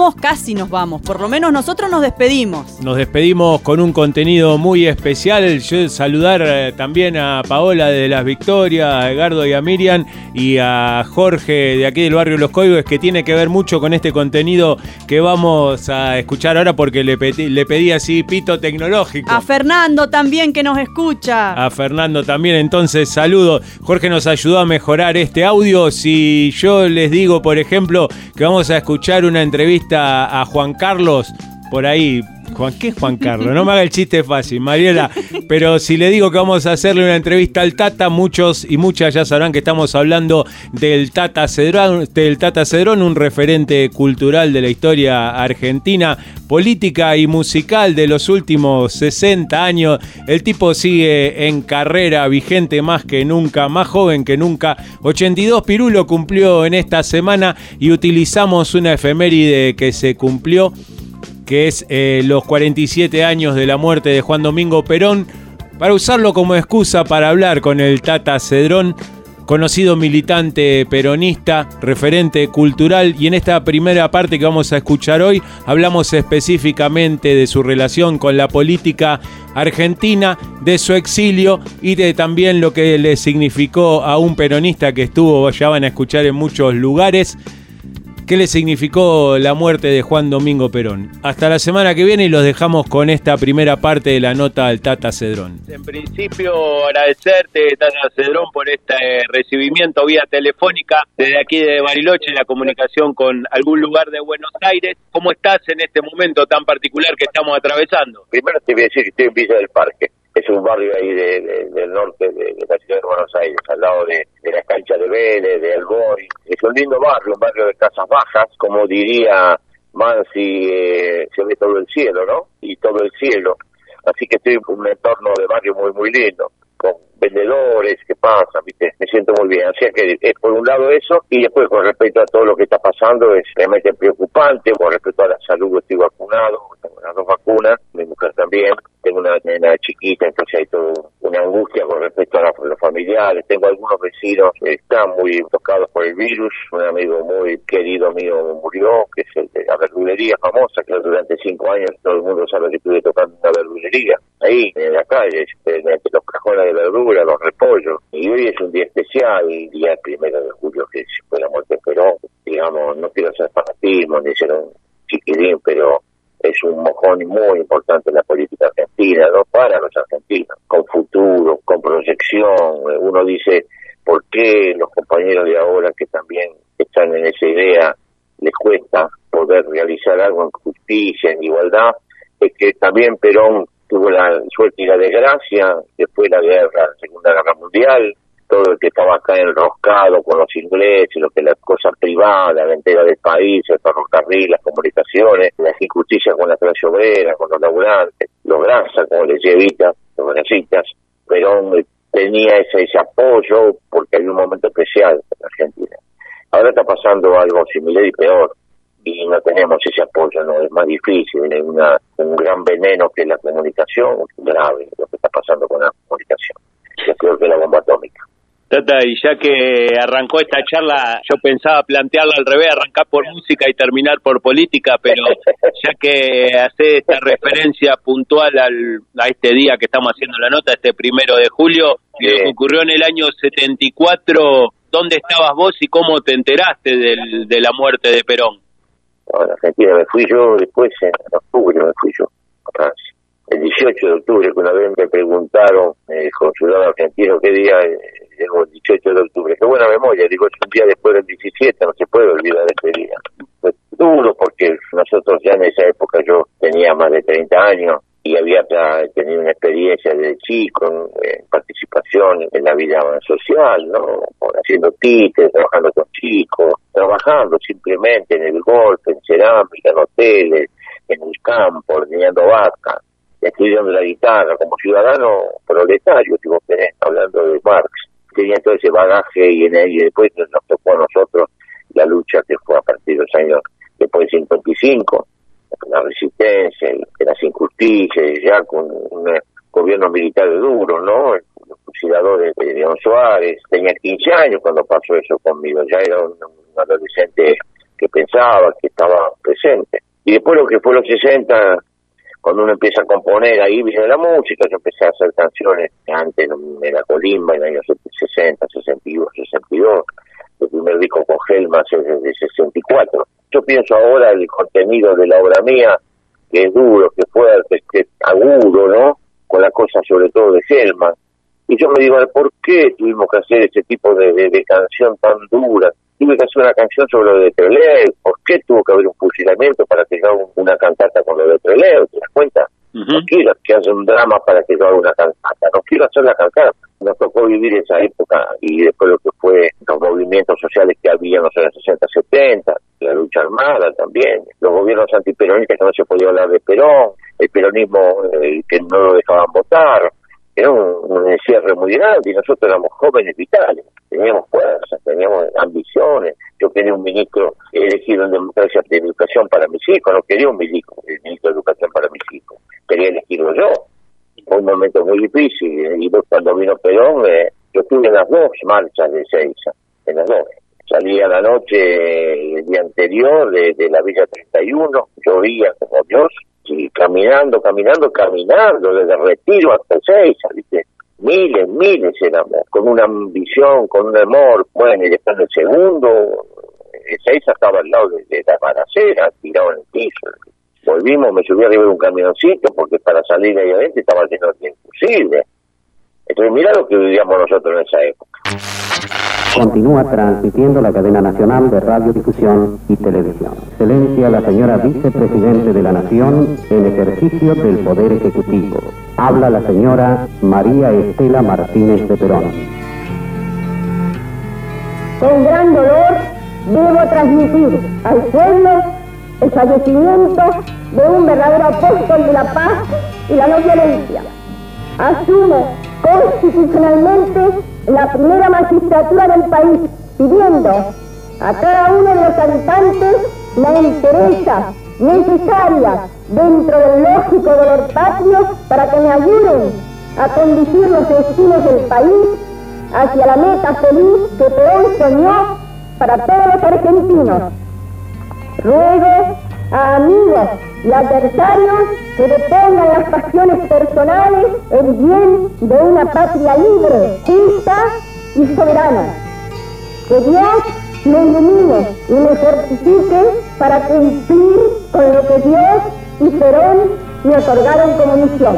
por lo menos nosotros nos despedimos. Nos despedimos con un contenido muy especial. Yo saludar también a Paola de Las Victorias, a Edgardo y a Miriam y a Jorge de aquí del barrio Los Coihues, que tiene que ver mucho con este contenido que vamos a escuchar ahora, porque le pedí así pito tecnológico. A Fernando también, que nos escucha. A Fernando también, entonces saludo. Jorge nos ayudó a mejorar este audio. Si yo les digo, por ejemplo, que vamos a escuchar una entrevista a Juan Carlos, por ahí. ¿Qué es Juan Carlos? No me haga el chiste fácil, Mariela. Pero si le digo que vamos a hacerle una entrevista al Tata, muchos y muchas ya sabrán que estamos hablando del Tata Cedrón, un referente cultural de la historia argentina, política y musical de los últimos 60 años. El tipo sigue en carrera, vigente más que nunca, más joven que nunca. 82 pirulo cumplió en esta semana y utilizamos una efeméride que se cumplió, que es los 47 años de la muerte de Juan Domingo Perón, para usarlo como excusa para hablar con el Tata Cedrón, conocido militante peronista, referente cultural, y en esta primera parte que vamos a escuchar hoy hablamos específicamente de su relación con la política argentina, de su exilio y de también lo que le significó a un peronista que estuvo, ya van a escuchar en muchos lugares, qué le significó la muerte de Juan Domingo Perón. Hasta la semana que viene y los dejamos con esta primera parte de la nota al Tata Cedrón. En principio, agradecerte, Tata Cedrón, por este recibimiento vía telefónica desde aquí de Bariloche, la comunicación con algún lugar de Buenos Aires. ¿Cómo estás en este momento tan particular que estamos atravesando? Primero te voy a decir que estoy en Villa del Parque. Es un barrio ahí del norte de la ciudad de Buenos Aires, al lado de la cancha de Vélez, de El Boy. Es un lindo barrio, un barrio de casas bajas, como diría Mansi, se ve todo el cielo, ¿no? Y todo el cielo. Así que estoy en un entorno de barrio muy, muy lindo, con vendedores que pasan, ¿viste? Me siento muy bien. Así que es por un lado eso, y después con respecto a todo lo que está pasando es realmente preocupante. Con respecto a la salud, estoy vacunado, tengo las 2 vacunas, mi mujer también. Tengo una nena chiquita, entonces hay toda una angustia con respecto a los familiares. Tengo algunos vecinos que están muy tocados por el virus. Un amigo muy querido mío murió, que es el de la verdulería famosa, que durante 5 años todo el mundo sabe que estuve tocando una verdulería. Ahí, en la calle, entre los cajones de verdura, los repollos. Y hoy es un día especial, el día 1 de julio, que fue la muerte de Perón. Digamos, no quiero hacer fanatismo ni ser un chiquilín, pero es un mojón muy importante en la política argentina, ¿no? Para los argentinos, con futuro, con proyección. Uno dice, ¿por qué los compañeros de ahora que también están en esa idea les cuesta poder realizar algo en justicia, en igualdad? Es que también Perón tuvo la suerte y la desgracia, después de la Segunda Guerra Mundial, todo el que estaba acá enroscado con los ingleses, lo que las cosas privadas, la entera del país, el ferrocarril, las comunicaciones, la injusticia con la clase obrera, con los laburantes, los grasas, como les decía Evita, los grasitas. Perón tenía ese apoyo porque había un momento especial en la Argentina. Ahora está pasando algo similar y peor, y no tenemos ese apoyo, no es más difícil, hay un gran veneno que es la comunicación, grave lo que está pasando con la comunicación, es peor que la bomba atómica. Tata, y ya que arrancó esta charla, yo pensaba plantearla al revés, arrancar por música y terminar por política, pero ya que hace esta referencia puntual a este día que estamos haciendo la nota, este 1 de julio, que ocurrió en el año 74, ¿dónde estabas vos y cómo te enteraste de la muerte de Perón? En Argentina me fui yo después, en octubre me fui yo a Francia. El 18 de octubre, que una vez me preguntaron, el consulado argentino, ¿qué día llegó el 18 de octubre? Qué buena memoria, digo, es un día después del 17, no se puede olvidar este día. Fue duro porque nosotros ya en esa época yo tenía más de 30 años y había tenido una experiencia de chico en participación en la vida social, ¿no? Haciendo títeres, trabajando con chicos, trabajando simplemente en el golf, en cerámica, en hoteles, en el campo, ordeñando vacas. estudiando la guitarra, como ciudadano proletario, si vos querés, hablando de Marx. Tenía todo ese bagaje y después nos tocó a nosotros la lucha que fue a partir de los años después del 55, la resistencia, las injusticias, ya con un gobierno militar duro, ¿no? Los fusiladores de León Suárez. Tenía 15 años cuando pasó eso conmigo, ya era un adolescente que pensaba, que estaba presente. Y después lo que fue los 60, cuando uno empieza a componer, ahí viene la música. Yo empecé a hacer canciones antes en la Colimba, en los años 60, 61, 62. El primer disco con Helmas es de 64. Yo pienso ahora el contenido de la obra mía, que es duro, que es fuerte, que es agudo, ¿no? Con la cosa sobre todo de Helmas. Y yo me digo, ¿por qué tuvimos que hacer ese tipo de canción tan dura? Tuve que hacer una canción sobre lo de Trelew. ¿Por qué tuvo que haber un fusilamiento para que yo haga una cantata con lo de Trelew? ¿Te das cuenta? No quiero que haya un drama para que yo haga una cantata. No quiero hacer la cantata. Nos tocó vivir esa época y después lo que fue los movimientos sociales que había en los años 60, 70, la lucha armada también, los gobiernos antiperonistas que no se podía hablar de Perón, el peronismo que no lo dejaban votar. Era un encierre muy grande y nosotros éramos jóvenes vitales, teníamos fuerza, teníamos ambiciones. Yo quería un ministro elegido en democracia de educación para mis hijos, no quería un ministro de educación para mis hijos, quería elegirlo yo. Fue un momento muy difícil y cuando vino Perón, yo estuve en las dos marchas de Ezeiza, en las dos. Salí a la noche el día anterior de la Villa 31, llovía como Dios, y caminando, desde Retiro hasta Ezeiza, ¿viste? Miles éramos, con una ambición, con un amor. Bueno, y después en el segundo, Ezeiza estaba al lado de la balacera, tirado en el piso. Volvimos, me subí arriba de un camioncito, porque para salir ahí adentro estaba lleno de fusiles. Entonces, mirá lo que vivíamos nosotros en esa época. Continúa transmitiendo la cadena nacional de radiodifusión y televisión. Excelencia la señora vicepresidente de la Nación en ejercicio del Poder Ejecutivo. Habla la señora María Estela Martínez de Perón. Con gran dolor debo transmitir al pueblo el fallecimiento de un verdadero apóstol de la paz y la no violencia. Asumo constitucionalmente la primera magistratura del país, pidiendo a cada uno de los habitantes la entereza necesaria dentro del lógico dolor patrio para que me ayuden a conducir los destinos del país hacia la meta feliz que Perón soñó para todos los argentinos. Ruego a amigos y adversarios que depongan las pasiones personales en bien de una patria libre, justa y soberana. Que Dios me ilumine y me fortifique para cumplir con lo que Dios y Perón me otorgaron como misión.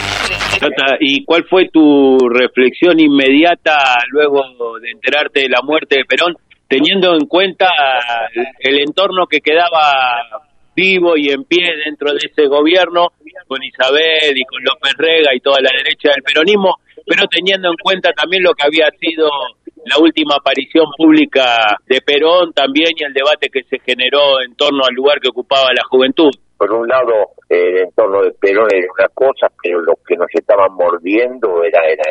¿Y cuál fue tu reflexión inmediata luego de enterarte de la muerte de Perón, teniendo en cuenta el entorno que quedaba vivo y en pie dentro de ese gobierno, con Isabel y con López Rega y toda la derecha del peronismo, pero teniendo en cuenta también lo que había sido la última aparición pública de Perón también y el debate que se generó en torno al lugar que ocupaba la juventud? Por un lado, el entorno de Perón era una cosa, pero lo que nos estaban mordiendo era el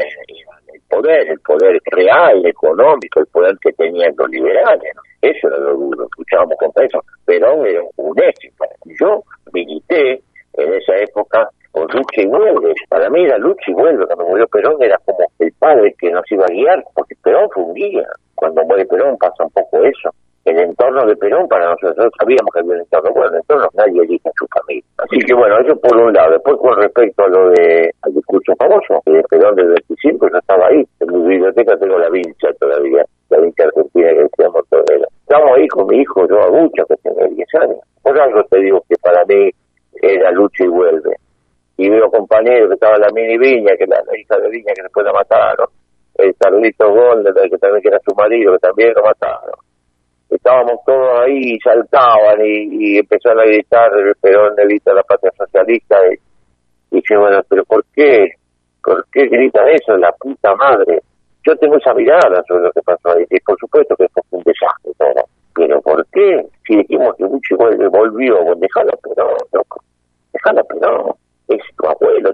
poder real, económico, el poder que tenían los liberales, ¿no? Eso era lo duro, escuchábamos con eso. Perón era un éxito. Yo milité en esa época por lucha y vuelve. Para mí la lucha y vuelve. Cuando murió Perón era como el padre que nos iba a guiar, porque Perón fue un guía. Cuando muere Perón pasa un poco eso. El entorno de Perón para nosotros sabíamos que había un entorno. Bueno, el entorno nadie elige a su familia. Así que bueno, eso por un lado. Después con respecto a lo al discurso famoso de Perón del 25, yo estaba ahí. En mi biblioteca tengo la vincha todavía, la vincha argentina que decíamos Torrero. Estamos ahí con mi hijo, yo Agucho, que tenía 10 años. Por algo te digo que para mí era lucha y vuelve. Y veo compañeros que estaba la Mini Viña, que la hija de Viña que después la mataron. El Carlito Golden, que también era su marido, que también lo mataron. Estábamos todos ahí y saltaban y empezaron a gritar Perón evita la patria socialista y dije, bueno, pero ¿por qué gritan eso? La puta madre. Yo tengo esa mirada sobre lo que pasó ahí, y por supuesto que fue un desastre todo, pero ¿por qué? Si dijimos que Bucci volvió, dejala Perón, loco, dejala Perón, es tu abuelo,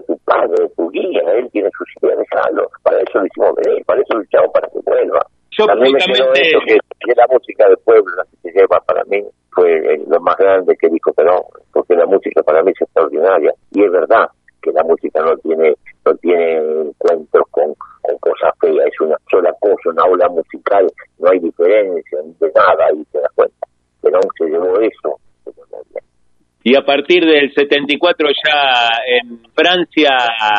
también me quedó eso, que la música del pueblo, la que se lleva para mí, fue lo más grande que dijo Perón, porque la música para mí es extraordinaria, y es verdad que la música no tiene encuentros con cosas feas, es una sola cosa, una ola musical, no hay diferencia de nada, ahí te das cuenta. Perón se llevó eso. Y a partir del 74 ya en Francia,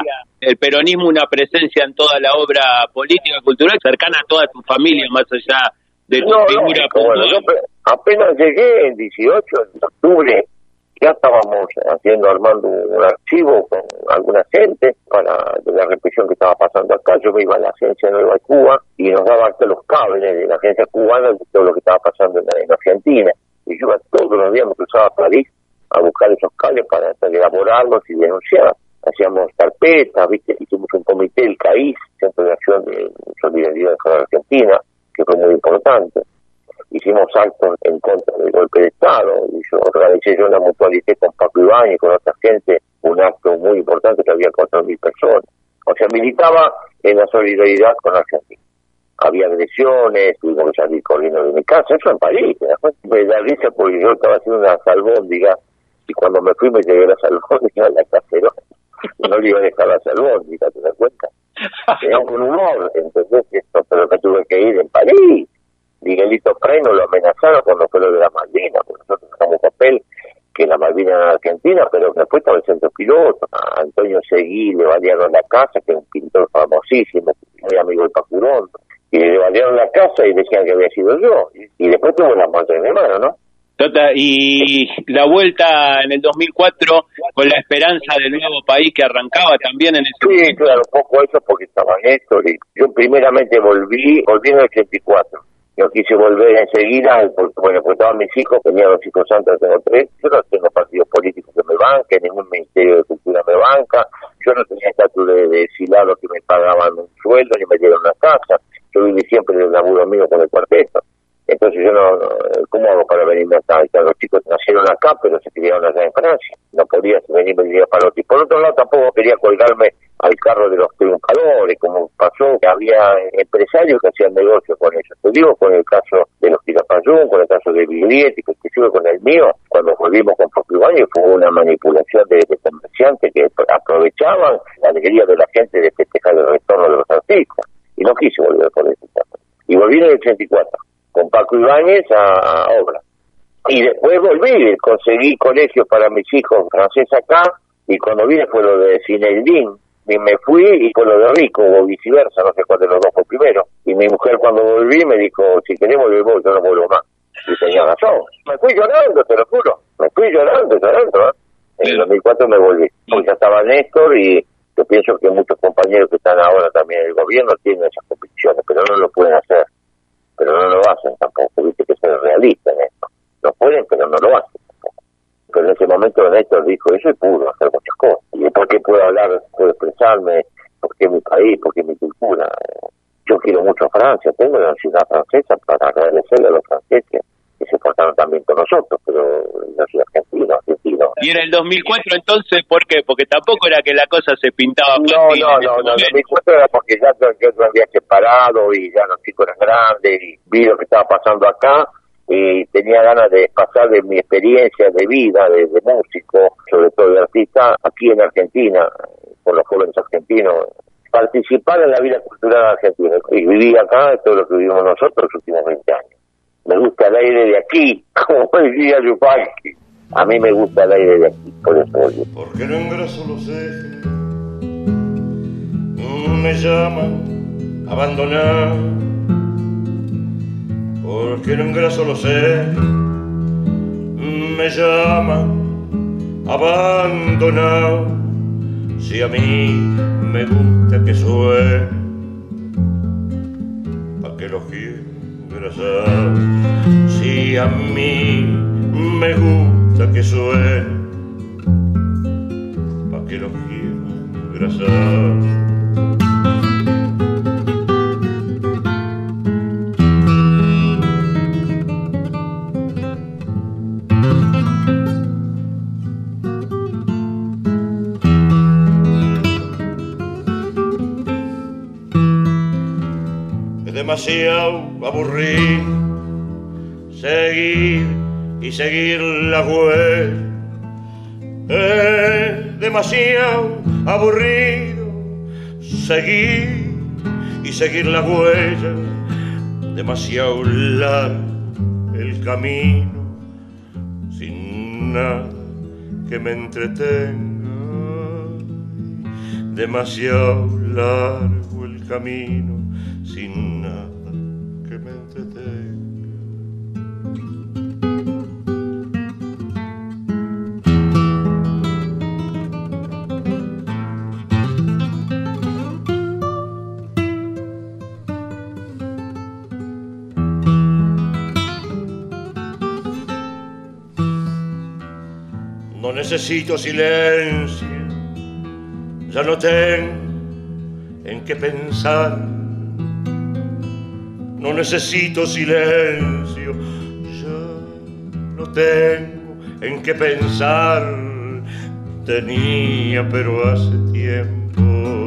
el peronismo una presencia en toda la obra política y cultural, cercana a toda tu familia, más allá de tu figura. Bueno, yo apenas llegué el 18 de octubre, ya estábamos armando un archivo con alguna gente de la represión que estaba pasando acá. Yo me iba a la agencia Nueva Cuba y nos daban los cables de la agencia cubana de todo lo que estaba pasando en Argentina. Y yo iba todos los días, me cruzaba a París a buscar esos cables para elaborarlos y denunciar. Hacíamos carpetas, ¿viste? Hicimos un comité, el CAIS, Centro de Acción de Solidaridad con la Argentina, que fue muy importante. Hicimos actos en contra del golpe de Estado, y yo organicé una mutualité con Paco Ibáñez y con otra gente, un acto muy importante que había 4.000 personas. O sea, militaba en la solidaridad con la Argentina. Había agresiones, tuvimos que salir corriendo de mi casa, eso en París. Me da risa porque yo estaba haciendo una albóndiga, y cuando me fui me llevé las albóndigas a la cacerola. No le iba a dejar las albóndigas, ¿te das cuenta? Era un humor, ¿entendés? Esto, pero me tuve que ir en París. Miguelito Preno lo amenazaron cuando fue lo de la Malvinas, porque nosotros sacamos papel que la Malvinas era Argentina, pero después estaba el centro piloto. A Antonio Seguí le balearon la casa, que es un pintor famosísimo, muy amigo del Pacurón, y le balearon la casa y decían que había sido yo. Y después tuvo la muerte de mi hermano, ¿no? Tota, y la vuelta en el 2004 con la esperanza del nuevo país que arrancaba también en ese momento. Sí, claro, un poco eso porque estaba Néstor. Y yo primeramente volví en el 84. Yo quise volver enseguida, porque bueno, pues estaban mis hijos, tenía 2 hijos santos, tengo 3. Yo no tengo partidos políticos que me banquen, ningún ministerio de cultura me banca. Yo no tenía estatus de exilado que me pagaban un sueldo ni me dieron una casa. Yo viví siempre del laburo mío con el cuarteto. Entonces yo ¿cómo hago para venirme acá? Los chicos nacieron acá, pero se criaron allá en Francia. No podía venirme de día para otro. Y por otro lado tampoco quería colgarme al carro de los triunfadores, como pasó, que había empresarios que hacían negocio con ellos. Te digo, con el caso de los Quilapayún, con el caso de Biglietti, que inclusive con el mío, cuando volvimos con Paco Ibáñez, fue una manipulación de comerciantes que aprovechaban la alegría de la gente de festejar el retorno de los artistas. Y no quise volver por ese caso. Y volví en el 84. Con Paco Ibáñez a obra. Y después volví, conseguí colegios para mis hijos franceses acá, y cuando vine fue lo de Cineldín, y me fui y fue lo de Rico, o viceversa, no sé cuál de los dos fue primero. Y mi mujer cuando volví me dijo, si querés volver vos, yo no vuelvo más. Y tenía razón. Me fui llorando, te lo juro. Me fui llorando. En el 2004 me volví. Porque ya estaba Néstor y yo pienso que muchos compañeros que están ahora también en el gobierno tienen esas convicciones, pero no lo pueden hacer. Pero no lo hacen tampoco, viste que ser realista en esto. Lo pueden, pero no lo hacen tampoco. Pero en ese momento Néstor dijo eso y pudo hacer muchas cosas. ¿Y por qué puedo hablar, puedo expresarme? ¿Por qué mi país? ¿Por qué mi cultura? Yo quiero mucho a Francia, tengo la nacionalidad francesa para agradecerle a los franceses que se portaron también con nosotros, pero yo soy argentino. Y en el 2004 entonces, ¿por qué? Porque tampoco era que la cosa se pintaba fácil. No, en 2004 era porque ya yo me había separado y ya los chicos eran grandes y vi lo que estaba pasando acá y tenía ganas de pasar de mi experiencia de vida, de músico, sobre todo de artista, aquí en Argentina, con los jóvenes argentinos, participar en la vida cultural argentina. Y viví acá, todo lo que vivimos nosotros los últimos 20 años. Me gusta el aire de aquí, como decía Yupanqui. A mí me gusta el aire de aquí, por eso volví. Porque no engraso los ejes, me llaman a abandonar. Porque no engraso los ejes, me llaman a abandonar. Si a mí me gusta que suene, ¿pa' qué los quiero engrasar? Si a mí me gusta que suene, ¿pa' qué los quiero engrasar? Es demasiado aburrir, seguir y seguir la huella. Es demasiado aburrido seguir y seguir la huella, demasiado largo el camino, sin nada que me entretenga, demasiado largo el camino, sin nada que me entretenga. No necesito silencio, ya no tengo en qué pensar. No necesito silencio, ya no tengo en qué pensar. Tenía pero hace tiempo,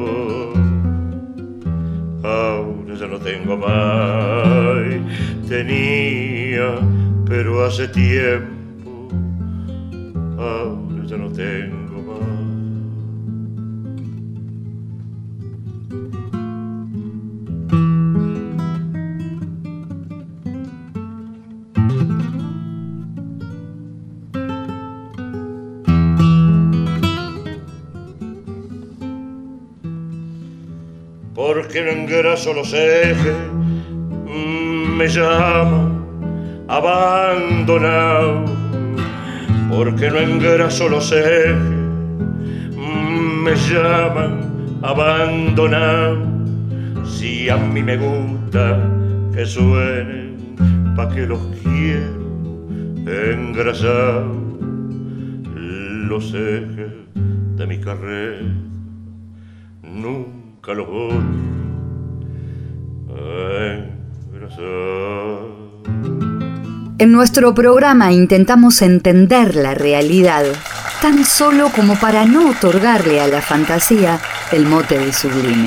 ahora ya no tengo más. Tenía pero hace tiempo, ahora ya no tengo más. Porque no engraso los ejes, me llama abandonado. Porque no engraso los ejes, me llaman abandonado. Si a mí me gusta que suenen, pa' que los quiero engrasar. Los ejes de mi carrera nunca los voy a engrasar. En nuestro programa intentamos entender la realidad, tan solo como para no otorgarle a la fantasía el mote de sublime.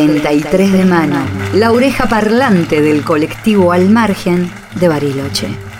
33 de mano, la oreja parlante del colectivo Al Margen de Bariloche.